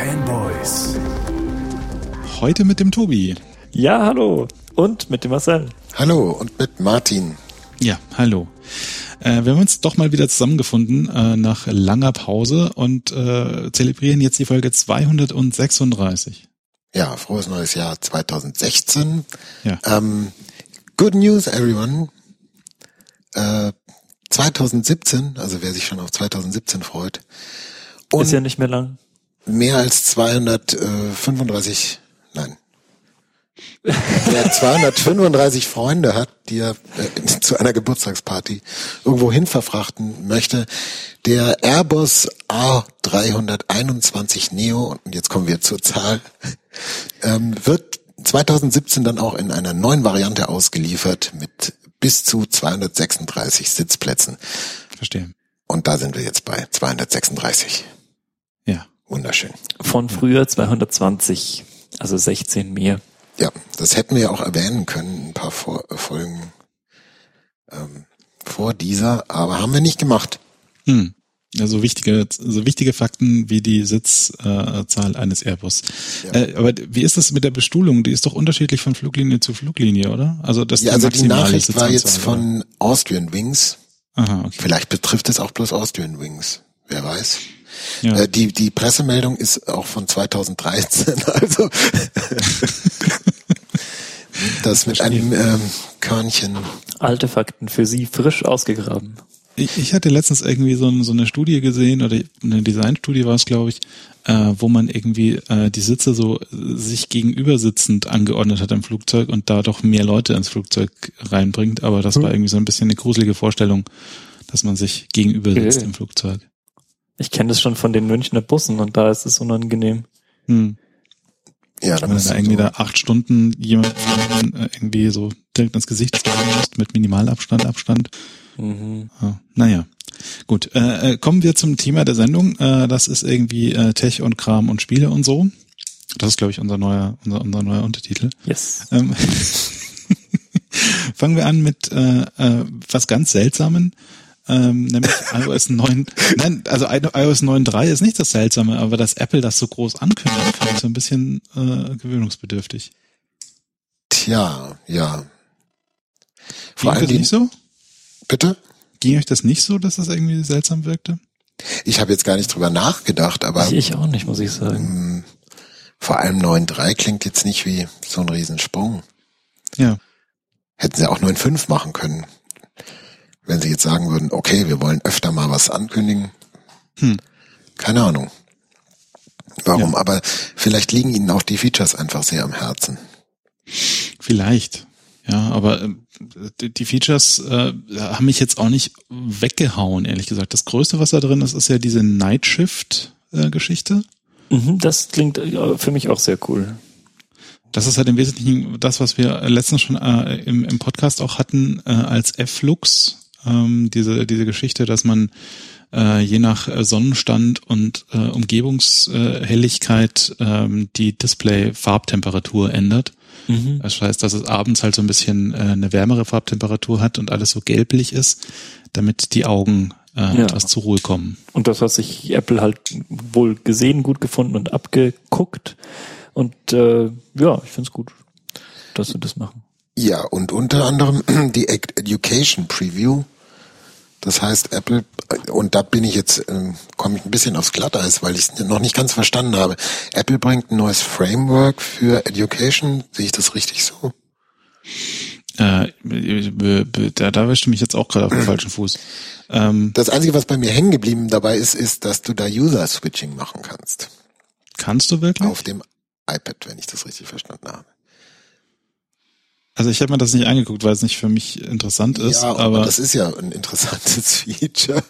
Fanboys. Heute mit dem Tobi. Ja, hallo. Und mit dem Marcel. Hallo und mit Martin. Ja, hallo. Wir haben uns doch mal wieder zusammengefunden nach langer Pause und zelebrieren jetzt die Folge 236. Ja, frohes neues Jahr 2016. Ja. Good news, everyone. 2017, also wer sich schon auf 2017 freut. Und ist ja nicht mehr lang. Mehr als 235, nein. Wer 235 Freunde hat, die er zu einer Geburtstagsparty irgendwo hin verfrachten möchte, der Airbus A321 Neo, und jetzt kommen wir zur Zahl, wird 2017 dann auch in einer neuen Variante ausgeliefert mit bis zu 236 Sitzplätzen. Verstehe. Und da sind wir jetzt bei 236. Ja. Wunderschön. Von früher 220, also 16 mehr. Ja, das hätten wir ja auch erwähnen können, ein paar Folgen vor dieser, aber haben wir nicht gemacht. Also wichtige Fakten wie die Sitzzahl eines Airbus. Ja. Aber wie ist das mit der Bestuhlung? Die ist doch unterschiedlich von Fluglinie zu Fluglinie, oder? Also das Ja, also die Nachricht war jetzt Sitzanzahl, von Austrian Wings. Aha, okay. Vielleicht betrifft es auch bloß Austrian Wings. Wer weiß. Ja. Die Pressemeldung ist auch von 2013, also das mit einem Körnchen. Alte Fakten für Sie frisch ausgegraben. Ich hatte letztens irgendwie so eine Studie gesehen, oder eine Designstudie war es, glaube ich, wo man irgendwie die Sitze so sich gegenüber sitzend angeordnet hat im Flugzeug und da doch mehr Leute ins Flugzeug reinbringt. Aber das war irgendwie so ein bisschen eine gruselige Vorstellung, dass man sich gegenüber sitzt im Flugzeug. Ich kenne das schon von den Münchner Bussen und da ist es unangenehm. Ja, wenn man da irgendwie da 8 Stunden jemanden irgendwie so direkt ins Gesicht schlagen muss mit Minimalabstand. Ja, naja, gut. Kommen wir zum Thema der Sendung. Das ist irgendwie Tech und Kram und Spiele und so. Das ist, glaube ich, unser neuer Untertitel. Yes. Fangen wir an mit was ganz Seltsamen. Nämlich iOS 9. Nein, also iOS 9.3 ist nicht das Seltsame, aber dass Apple das so groß ankündigt, finde ich so ein bisschen gewöhnungsbedürftig. Tja, ja. Vor allem nicht so? Bitte? Ging euch das nicht so, dass das irgendwie seltsam wirkte? Ich habe jetzt gar nicht drüber nachgedacht, aber Ich auch nicht, muss ich sagen. Vor allem 9.3 klingt jetzt nicht wie so ein Riesensprung. Ja. Hätten sie auch 9.5 machen können. Wenn sie jetzt sagen würden, okay, wir wollen öfter mal was ankündigen. Keine Ahnung. Warum? Ja. Aber vielleicht liegen ihnen auch die Features einfach sehr am Herzen. Vielleicht. Ja, aber die Features haben mich jetzt auch nicht weggehauen, ehrlich gesagt. Das Größte, was da drin ist, ist ja diese Night Shift Geschichte. Das klingt für mich auch sehr cool. Das ist halt im Wesentlichen das, was wir letztens schon im Podcast auch hatten als F-Lux. Diese Geschichte, dass man je nach Sonnenstand und Umgebungshelligkeit die Display-Farbtemperatur ändert. Das heißt, dass es abends halt so ein bisschen eine wärmere Farbtemperatur hat und alles so gelblich ist, damit die Augen etwas zur Ruhe kommen. Und das hat sich Apple halt wohl gesehen, gut gefunden und abgeguckt. Und ja, ich finde es gut, dass sie das machen. Ja, und unter anderem die Education Preview. Das heißt, Apple, und da bin ich jetzt, komme ich ein bisschen aufs Glatteis, weil ich es noch nicht ganz verstanden habe. Apple bringt ein neues Framework für Education. Sehe ich das richtig so? Da erwischte mich jetzt auch gerade auf den falschen Fuß. Das Einzige, was bei mir hängen geblieben dabei ist, dass du da User-Switching machen kannst. Kannst du wirklich? Auf dem iPad, wenn ich das richtig verstanden habe. Also ich habe mir das nicht angeguckt, weil es nicht für mich interessant ist. Ja, aber das ist ja ein interessantes Feature.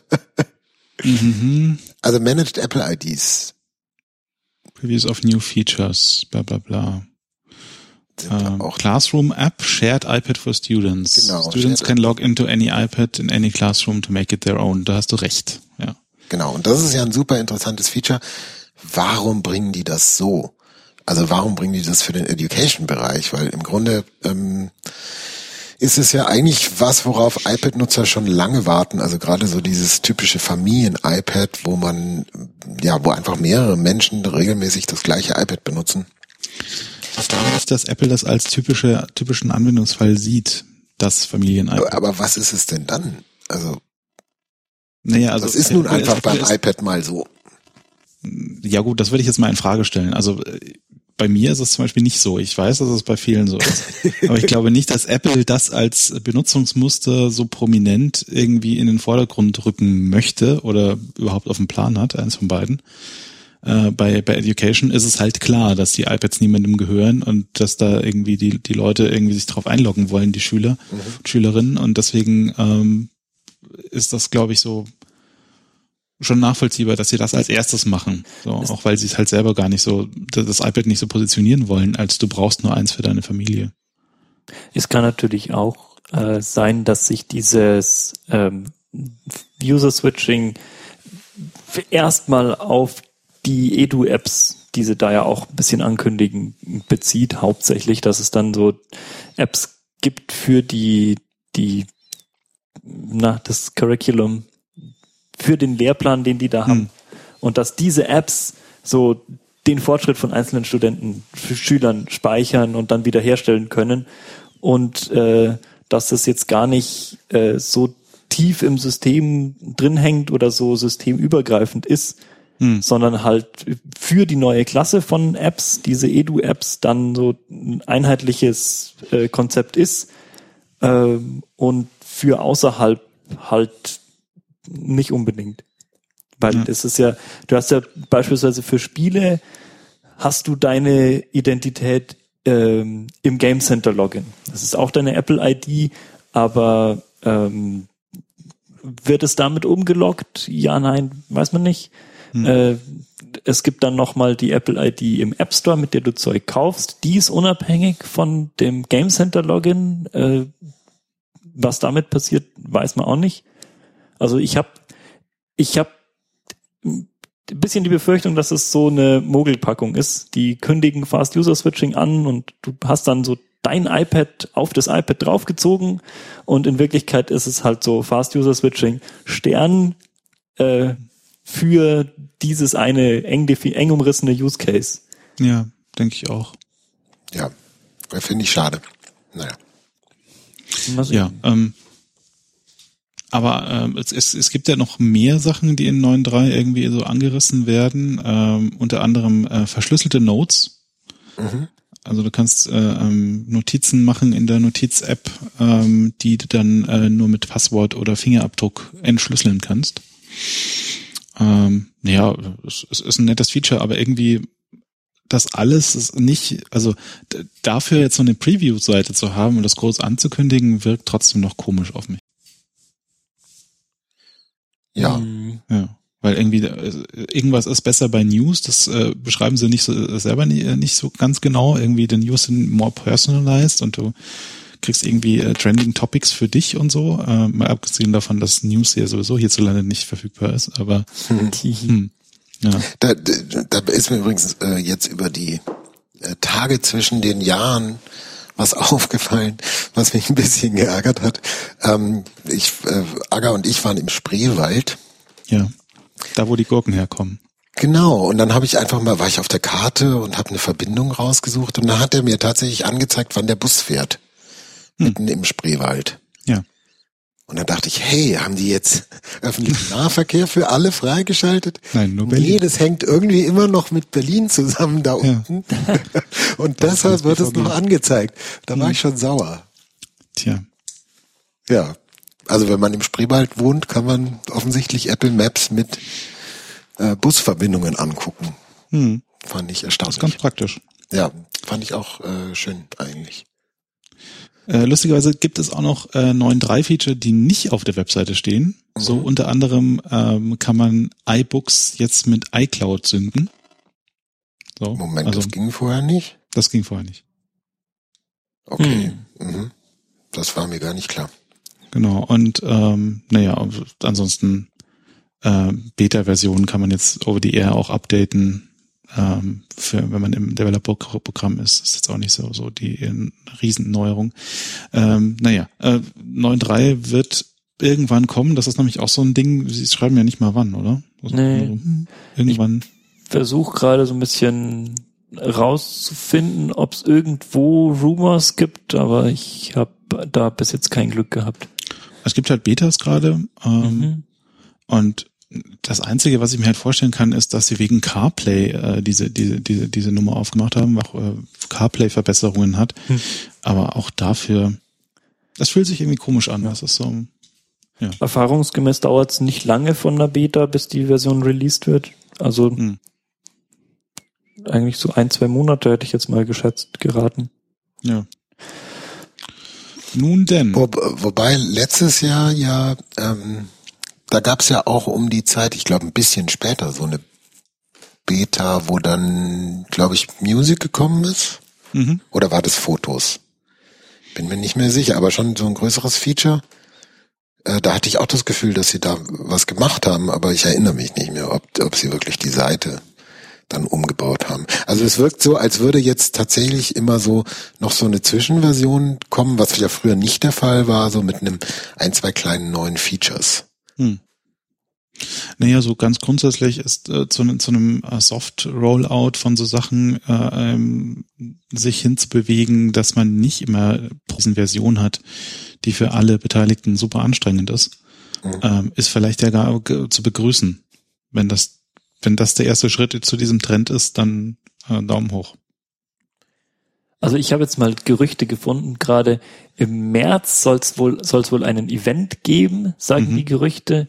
Also Managed Apple IDs. Previews of new features, bla bla bla. Auch Classroom App, Shared iPad for Students. Genau, Students can log into any iPad in any classroom to make it their own. Da hast du recht, ja. Genau, und das ist ja ein super interessantes Feature. Warum bringen die das so? Also warum bringen die das für den Education-Bereich? Weil im Grunde ist es ja eigentlich was, worauf iPad-Nutzer schon lange warten. Also gerade so dieses typische Familien-iPad, wo einfach mehrere Menschen regelmäßig das gleiche iPad benutzen. Ich glaube nicht, dass Apple das als typischen Anwendungsfall sieht, das Familien-iPad. Aber was ist es denn dann? Also das ist nun einfach beim iPad mal so. Ja gut, das würde ich jetzt mal in Frage stellen. Also bei mir ist es zum Beispiel nicht so. Ich weiß, dass es bei vielen so ist. Aber ich glaube nicht, dass Apple das als Benutzungsmuster so prominent irgendwie in den Vordergrund rücken möchte oder überhaupt auf dem Plan hat, eins von beiden. Bei Education ist es halt klar, dass die iPads niemandem gehören und dass da irgendwie die Leute irgendwie sich drauf einloggen wollen, die Schüler, Schülerinnen. Und deswegen ist das, glaube ich, so schon nachvollziehbar, dass sie das als erstes machen. So, auch weil sie es halt selber gar nicht so, das iPad nicht so positionieren wollen, als du brauchst nur eins für deine Familie. Es kann natürlich auch sein, dass sich dieses User-Switching erstmal auf die Edu-Apps, die sie da ja auch ein bisschen ankündigen, bezieht, hauptsächlich, dass es dann so Apps gibt für das Curriculum, für den Lehrplan, den die da haben. Und dass diese Apps so den Fortschritt von einzelnen Schülern speichern und dann wiederherstellen können. Und dass das jetzt gar nicht so tief im System drin hängt oder so systemübergreifend ist, sondern halt für die neue Klasse von Apps, diese Edu-Apps, dann so ein einheitliches Konzept ist und für außerhalb halt nicht unbedingt. Weil das ist ja, du hast ja beispielsweise für Spiele hast du deine Identität im Game Center Login. Das ist auch deine Apple ID, aber wird es damit umgeloggt? Ja, nein, weiß man nicht. Es gibt dann nochmal die Apple ID im App Store, mit der du Zeug kaufst. Die ist unabhängig von dem Game Center Login. Was damit passiert, weiß man auch nicht. Also ich hab ein bisschen die Befürchtung, dass es so eine Mogelpackung ist. Die kündigen Fast User Switching an und du hast dann so dein iPad auf das iPad draufgezogen und in Wirklichkeit ist es halt so Fast User Switching Stern für dieses eine eng umrissene Use Case. Ja, denke ich auch. Ja, finde ich schade. Naja. Ja, aber es gibt ja noch mehr Sachen, die in 9.3 irgendwie so angerissen werden, unter anderem verschlüsselte Notes. Also du kannst Notizen machen in der Notiz-App, die du dann nur mit Passwort oder Fingerabdruck entschlüsseln kannst. Es ist ein nettes Feature, aber irgendwie das alles ist nicht, also dafür jetzt so eine Preview-Seite zu haben und das groß anzukündigen, wirkt trotzdem noch komisch auf mich. Ja. Ja, weil irgendwie irgendwas ist besser bei News, das beschreiben sie nicht so selber nicht so ganz genau. Irgendwie die News sind more personalized und du kriegst irgendwie Trending Topics für dich und so. Mal abgesehen davon, dass News ja sowieso hierzulande nicht verfügbar ist, aber ja. Da ist mir übrigens jetzt über die Tage zwischen den Jahren was aufgefallen, was mich ein bisschen geärgert hat. Aga und ich waren im Spreewald. Ja, da wo die Gurken herkommen. Genau, und dann war ich auf der Karte und habe eine Verbindung rausgesucht und dann hat er mir tatsächlich angezeigt, wann der Bus fährt. Mitten im Spreewald. Ja. Und dann dachte ich, hey, haben die jetzt öffentlichen Nahverkehr für alle freigeschaltet? Nein, nur Berlin. Nee, das hängt irgendwie immer noch mit Berlin zusammen da unten. Ja. Und deshalb wird es noch angezeigt. Da war ich schon sauer. Tja. Ja, also wenn man im Spreewald wohnt, kann man offensichtlich Apple Maps mit Busverbindungen angucken. Fand ich erstaunlich. Das ist ganz praktisch. Ja, fand ich auch schön eigentlich. Lustigerweise gibt es auch noch 9.3 Feature, die nicht auf der Webseite stehen. So unter anderem kann man iBooks jetzt mit iCloud synken. So, Moment, also, das ging vorher nicht? Das ging vorher nicht. Okay, das war mir gar nicht klar. Genau, und ansonsten Beta-Versionen kann man jetzt over the air auch updaten. wenn man im Developer-Programm ist jetzt auch nicht so die Riesenneuerung. 9.3 wird irgendwann kommen. Das ist nämlich auch so ein Ding, Sie schreiben ja nicht mal wann, oder? Nee. Irgendwann. Ich versuche gerade so ein bisschen rauszufinden, ob es irgendwo Rumors gibt, aber ich habe da bis jetzt kein Glück gehabt. Es gibt halt Betas gerade und das Einzige, was ich mir halt vorstellen kann, ist, dass sie wegen CarPlay diese Nummer aufgemacht haben, auch CarPlay-Verbesserungen hat. Aber auch dafür, das fühlt sich irgendwie komisch an. Das ist so. Ja. Erfahrungsgemäß dauert es nicht lange von der Beta, bis die Version released wird. Also eigentlich so 1-2 Monate hätte ich jetzt mal geraten. Ja. Nun denn. Wobei letztes Jahr da gab's ja auch um die Zeit, ich glaube ein bisschen später, so eine Beta, wo dann, glaube ich, Music gekommen ist. Oder war das Fotos? Bin mir nicht mehr sicher, aber schon so ein größeres Feature. Da hatte ich auch das Gefühl, dass sie da was gemacht haben, aber ich erinnere mich nicht mehr, ob sie wirklich die Seite dann umgebaut haben. Also es wirkt so, als würde jetzt tatsächlich immer so noch so eine Zwischenversion kommen, was ja früher nicht der Fall war, so mit 1-2 kleinen neuen Features. Naja, so ganz grundsätzlich ist zu einem Soft-Rollout von so Sachen sich hinzubewegen, dass man nicht immer eine Version hat, die für alle Beteiligten super anstrengend ist, ist vielleicht ja gar zu begrüßen. Wenn das der erste Schritt zu diesem Trend ist, dann Daumen hoch. Also ich habe jetzt mal Gerüchte gefunden, gerade im März soll es wohl einen Event geben, sagen die Gerüchte,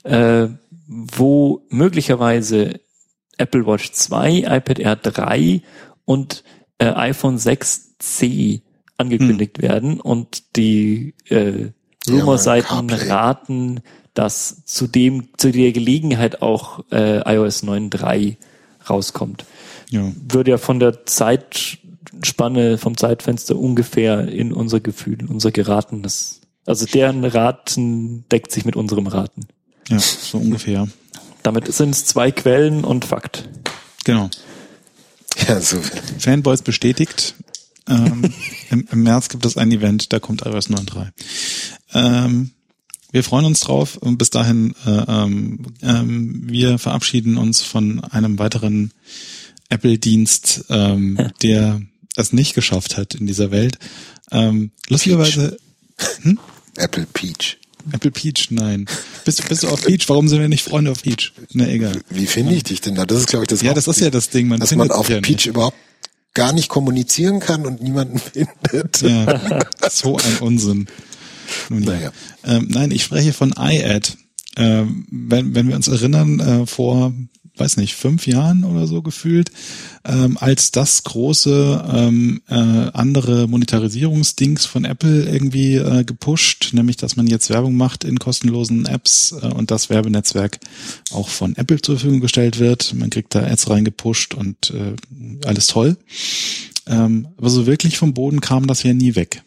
wo möglicherweise Apple Watch 2, iPad Air 3 und iPhone 6C angekündigt werden und die Rumorseiten raten, dass zu der Gelegenheit auch iOS 9.3 rauskommt. Ja. Würde ja von der Zeitspanne, vom Zeitfenster ungefähr in unser Gefühl, in unser Geraten, also deren Raten deckt sich mit unserem Raten. Ja, so ungefähr. Damit sind es 2 Quellen und Fakt. Genau. Ja, so. Fanboys bestätigt. Im März gibt es ein Event, da kommt iOS 9.3. Wir freuen uns drauf und bis dahin, wir verabschieden uns von einem weiteren Apple-Dienst, der es nicht geschafft hat in dieser Welt. Lustigerweise, Apple Peach. Apple Peach, nein. Bist du auf Peach? Warum sind wir nicht Freunde auf Peach? Na, egal. Wie finde ich dich denn da? Das ist, glaube ich, das Ja, das ist ja das Ding. dass man auf Peach überhaupt gar nicht kommunizieren kann und niemanden findet. Ja, so ein Unsinn. Nun, naja. Nein, ich spreche von iAd. Wenn wir uns erinnern, vor, weiß nicht, 5 Jahren oder so gefühlt, als das große andere Monetarisierungsdings von Apple irgendwie gepusht, nämlich dass man jetzt Werbung macht in kostenlosen Apps und das Werbenetzwerk auch von Apple zur Verfügung gestellt wird. Man kriegt da Ads reingepusht und alles toll. Aber so wirklich vom Boden kam das ja nie weg.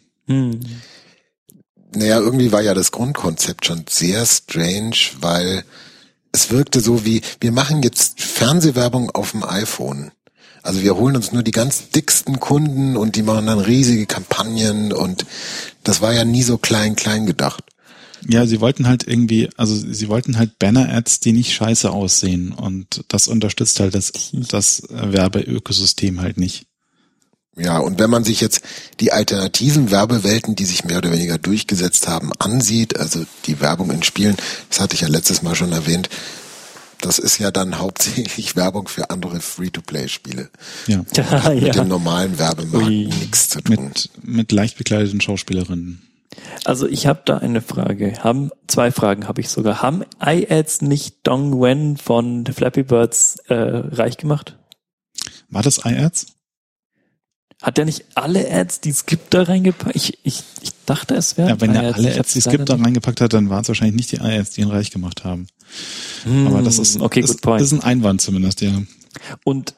Naja, irgendwie war ja das Grundkonzept schon sehr strange, weil es wirkte so wie, wir machen jetzt Fernsehwerbung auf dem iPhone. Also wir holen uns nur die ganz dicksten Kunden und die machen dann riesige Kampagnen und das war ja nie so klein gedacht. Ja, sie wollten halt Banner-Ads, die nicht scheiße aussehen und das unterstützt halt das Werbeökosystem halt nicht. Ja, und wenn man sich jetzt die alternativen Werbewelten, die sich mehr oder weniger durchgesetzt haben, ansieht, also die Werbung in Spielen, das hatte ich ja letztes Mal schon erwähnt, das ist ja dann hauptsächlich Werbung für andere Free-to-Play-Spiele. Ja. Hat mit dem normalen Werbemarkt nichts zu tun. Mit leicht bekleideten Schauspielerinnen. Also ich habe da eine Frage. 2 Fragen habe ich sogar. Haben iAds nicht Dong Wen von The Flappy Birds reich gemacht? War das iAds? Hat der nicht alle Ads, die es gibt, da reingepackt? Ich dachte, es wäre. Ja, wenn er alle Ads, die es gibt, da reingepackt hat, dann waren es wahrscheinlich nicht die iAds, die ihn reich gemacht haben. Aber das ist, ist ein Einwand zumindest, ja. Und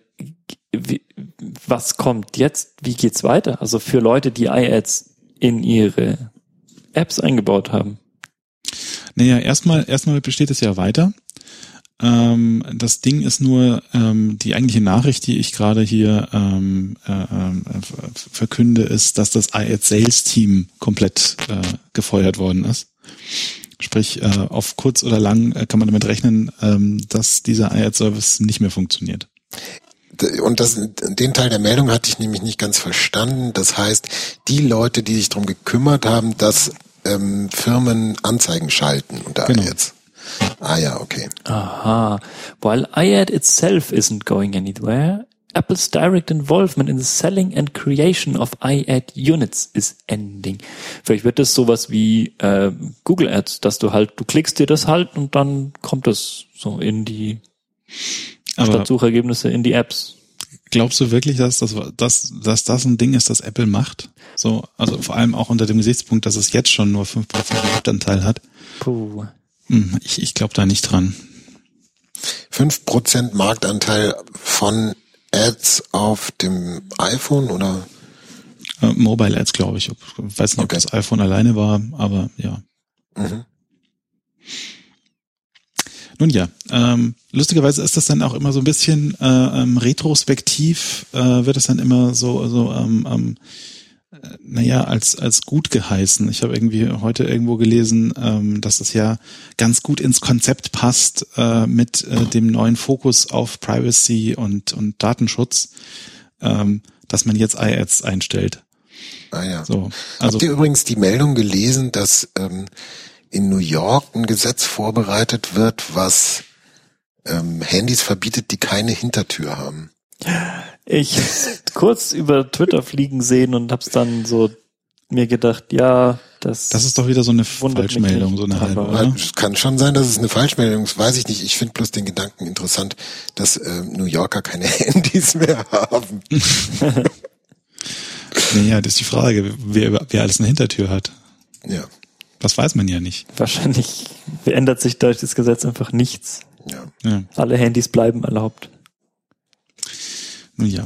was kommt jetzt? Wie geht's weiter? Also für Leute, die iAds in ihre Apps eingebaut haben. Naja, erstmal besteht es ja weiter. Das Ding ist nur, die eigentliche Nachricht, die ich gerade hier verkünde, ist, dass das iAds Sales Team komplett gefeuert worden ist. Sprich, auf kurz oder lang kann man damit rechnen, dass dieser iAds Service nicht mehr funktioniert. Und den Teil der Meldung hatte ich nämlich nicht ganz verstanden. Das heißt, die Leute, die sich darum gekümmert haben, dass Firmen Anzeigen schalten unter iAds. Ah ja, okay. Aha. While iAd itself isn't going anywhere, Apple's direct involvement in the selling and creation of iAd units is ending. Vielleicht wird das sowas wie Google Ads, dass du klickst dir das halt und dann kommt das so in die Startsuchergebnisse, in die Apps. Glaubst du wirklich, dass das ein Ding ist, das Apple macht? So, also vor allem auch unter dem Gesichtspunkt, dass es jetzt schon nur 5% Marktanteil hat. Puh. Ich glaube da nicht dran. 5% Marktanteil von Ads auf dem iPhone oder? Mobile Ads, glaube ich. Ich weiß nicht, ob das iPhone alleine war, aber ja. Mhm. Nun ja, lustigerweise ist das dann auch immer so ein bisschen retrospektiv, wird es dann immer als gut geheißen. Ich habe irgendwie heute irgendwo gelesen, dass das ja ganz gut ins Konzept passt mit dem neuen Fokus auf Privacy und Datenschutz, dass man jetzt iAds einstellt. Ah ja. So, also, habt ihr übrigens die Meldung gelesen, dass in New York ein Gesetz vorbereitet wird, was Handys verbietet, die keine Hintertür haben? Ich kurz über Twitter fliegen sehen und hab's dann so mir gedacht, ja, das ist doch wieder so eine Falschmeldung, so eine halbe, oder? Es kann schon sein, dass es eine Falschmeldung ist, weiß ich nicht. Ich finde bloß den Gedanken interessant, dass New Yorker keine Handys mehr haben. Naja, das ist die Frage, wer alles eine Hintertür hat. Ja. Das weiß man ja nicht. Wahrscheinlich ändert sich durch das Gesetz einfach nichts. Ja. Alle Handys bleiben erlaubt. Nun ja,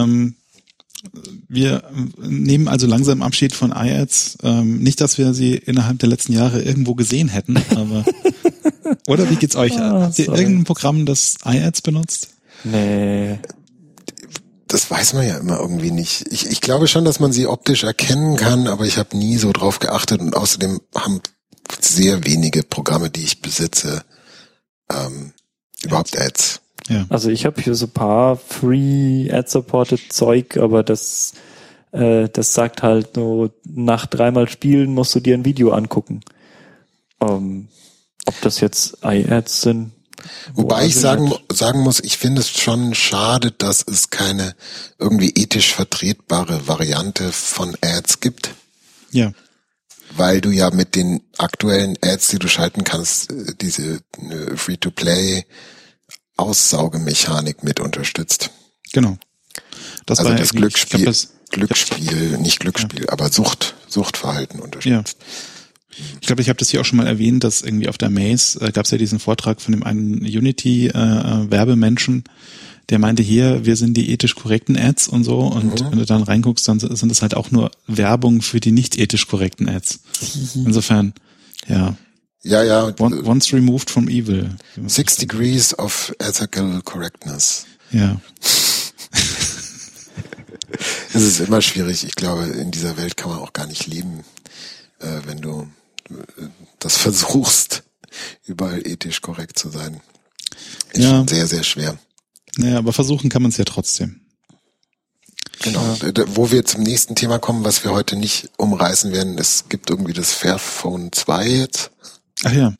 wir nehmen also langsam Abschied von iAds. Nicht, dass wir sie innerhalb der letzten Jahre irgendwo gesehen hätten, aber oder wie geht's euch? Habt ihr irgendein Programm, das iAds benutzt? Nee. Das weiß man ja immer irgendwie nicht. Ich glaube schon, dass man sie optisch erkennen kann, aber ich habe nie so drauf geachtet und außerdem haben sehr wenige Programme, die ich besitze, überhaupt Ads. Ja. Also ich habe hier so ein paar Free Ad-Supported Zeug, aber das sagt halt nur, nach 3-mal Spielen musst du dir ein Video angucken. Ob das jetzt iAds sind. Wobei ich sagen muss, ich finde es schon schade, dass es keine irgendwie ethisch vertretbare Variante von Ads gibt. Ja. Weil du ja mit den aktuellen Ads, die du schalten kannst, diese Free-to-Play Aussaugemechanik mit unterstützt. Genau. Das also war das Glücksspiel, aber Suchtverhalten unterstützt. Ja. Ich glaube, ich habe das hier auch schon mal erwähnt, dass irgendwie auf der Maze gab es ja diesen Vortrag von dem einen Unity-Werbemenschen, der meinte, hier, wir sind die ethisch korrekten Ads und so, und wenn du dann reinguckst, dann sind das halt auch nur Werbung für die nicht ethisch korrekten Ads. Insofern, ja. Ja. Once removed from evil. 6 degrees of ethical correctness. Ja. Es ist immer schwierig. Ich glaube, in dieser Welt kann man auch gar nicht leben, wenn du das versuchst, überall ethisch korrekt zu sein. Ist schon sehr, sehr schwer. Naja, aber versuchen kann man es ja trotzdem. Genau. Wo wir zum nächsten Thema kommen, was wir heute nicht umreißen werden, es gibt irgendwie das Fairphone 2 jetzt. Ach ja.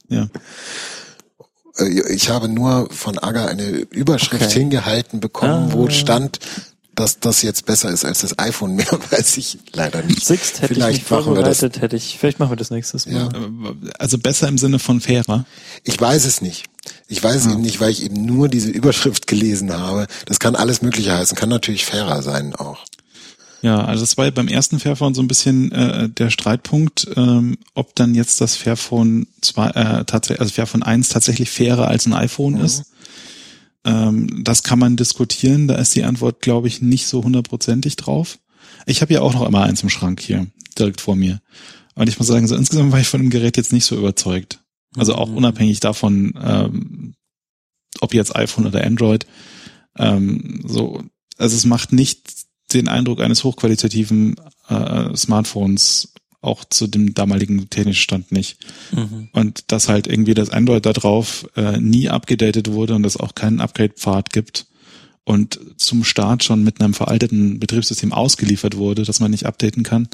Ich habe nur von Aga eine Überschrift hingehalten bekommen, wo stand, dass das jetzt besser ist als das iPhone. Mehr weiß ich leider nicht. Sixt hätte vielleicht ich nicht vorbereitet, vielleicht machen wir das nächstes Mal. Ja. Also besser im Sinne von fairer? Ich weiß es nicht. Ich weiß es eben nicht, weil ich eben nur diese Überschrift gelesen habe. Das kann alles Mögliche heißen, kann natürlich fairer sein auch. Ja, also das war ja beim ersten Fairphone so ein bisschen der Streitpunkt, ob dann jetzt das Fairphone 2, Fairphone 1 tatsächlich fairer als ein iPhone ist. Das kann man diskutieren, da ist die Antwort, glaube ich, nicht so 100%ig drauf. Ich habe ja auch noch immer eins im Schrank hier, direkt vor mir. Und ich muss sagen, so insgesamt war ich von dem Gerät jetzt nicht so überzeugt. Also auch unabhängig davon, ob jetzt iPhone oder Android. Also es macht nicht den Eindruck eines hochqualitativen Smartphones, auch zu dem damaligen technischen Stand nicht. Mhm. Und dass halt irgendwie das Android da drauf nie abgedatet wurde und es auch keinen Upgrade-Pfad gibt und zum Start schon mit einem veralteten Betriebssystem ausgeliefert wurde, dass man nicht updaten kann,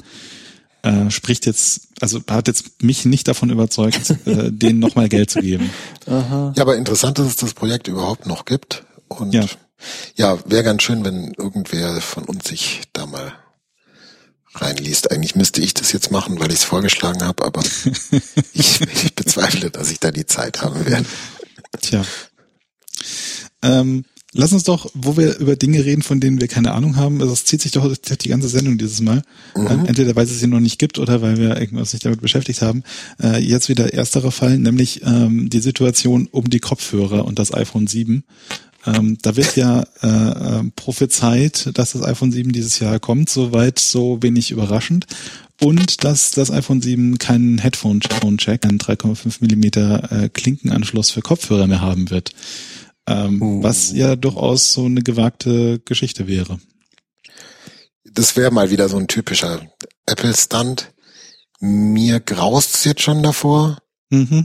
hat jetzt mich nicht davon überzeugt, denen nochmal Geld zu geben. Aha. Ja, aber interessant, dass es das Projekt überhaupt noch gibt. Und ja, wäre ganz schön, wenn irgendwer von uns sich da mal reinliest. Eigentlich müsste ich das jetzt machen, weil ich es vorgeschlagen habe, aber ich bezweifle, dass ich da die Zeit haben werde. Tja. Lass uns doch, wo wir über Dinge reden, von denen wir keine Ahnung haben, also das zieht sich doch durch die ganze Sendung dieses Mal. Entweder weil es sie noch nicht gibt oder weil wir irgendwas nicht damit beschäftigt haben. Jetzt wieder ersterer Fall, nämlich die Situation um die Kopfhörer und das iPhone 7. Da wird ja prophezeit, dass das iPhone 7 dieses Jahr kommt, soweit so wenig überraschend. Und dass das iPhone 7 keinen Headphone-Jack, einen 3,5 Millimeter Klinkenanschluss für Kopfhörer mehr haben wird. Was ja durchaus so eine gewagte Geschichte wäre. Das wäre mal wieder so ein typischer Apple-Stunt. Mir graust's jetzt schon davor. Mhm.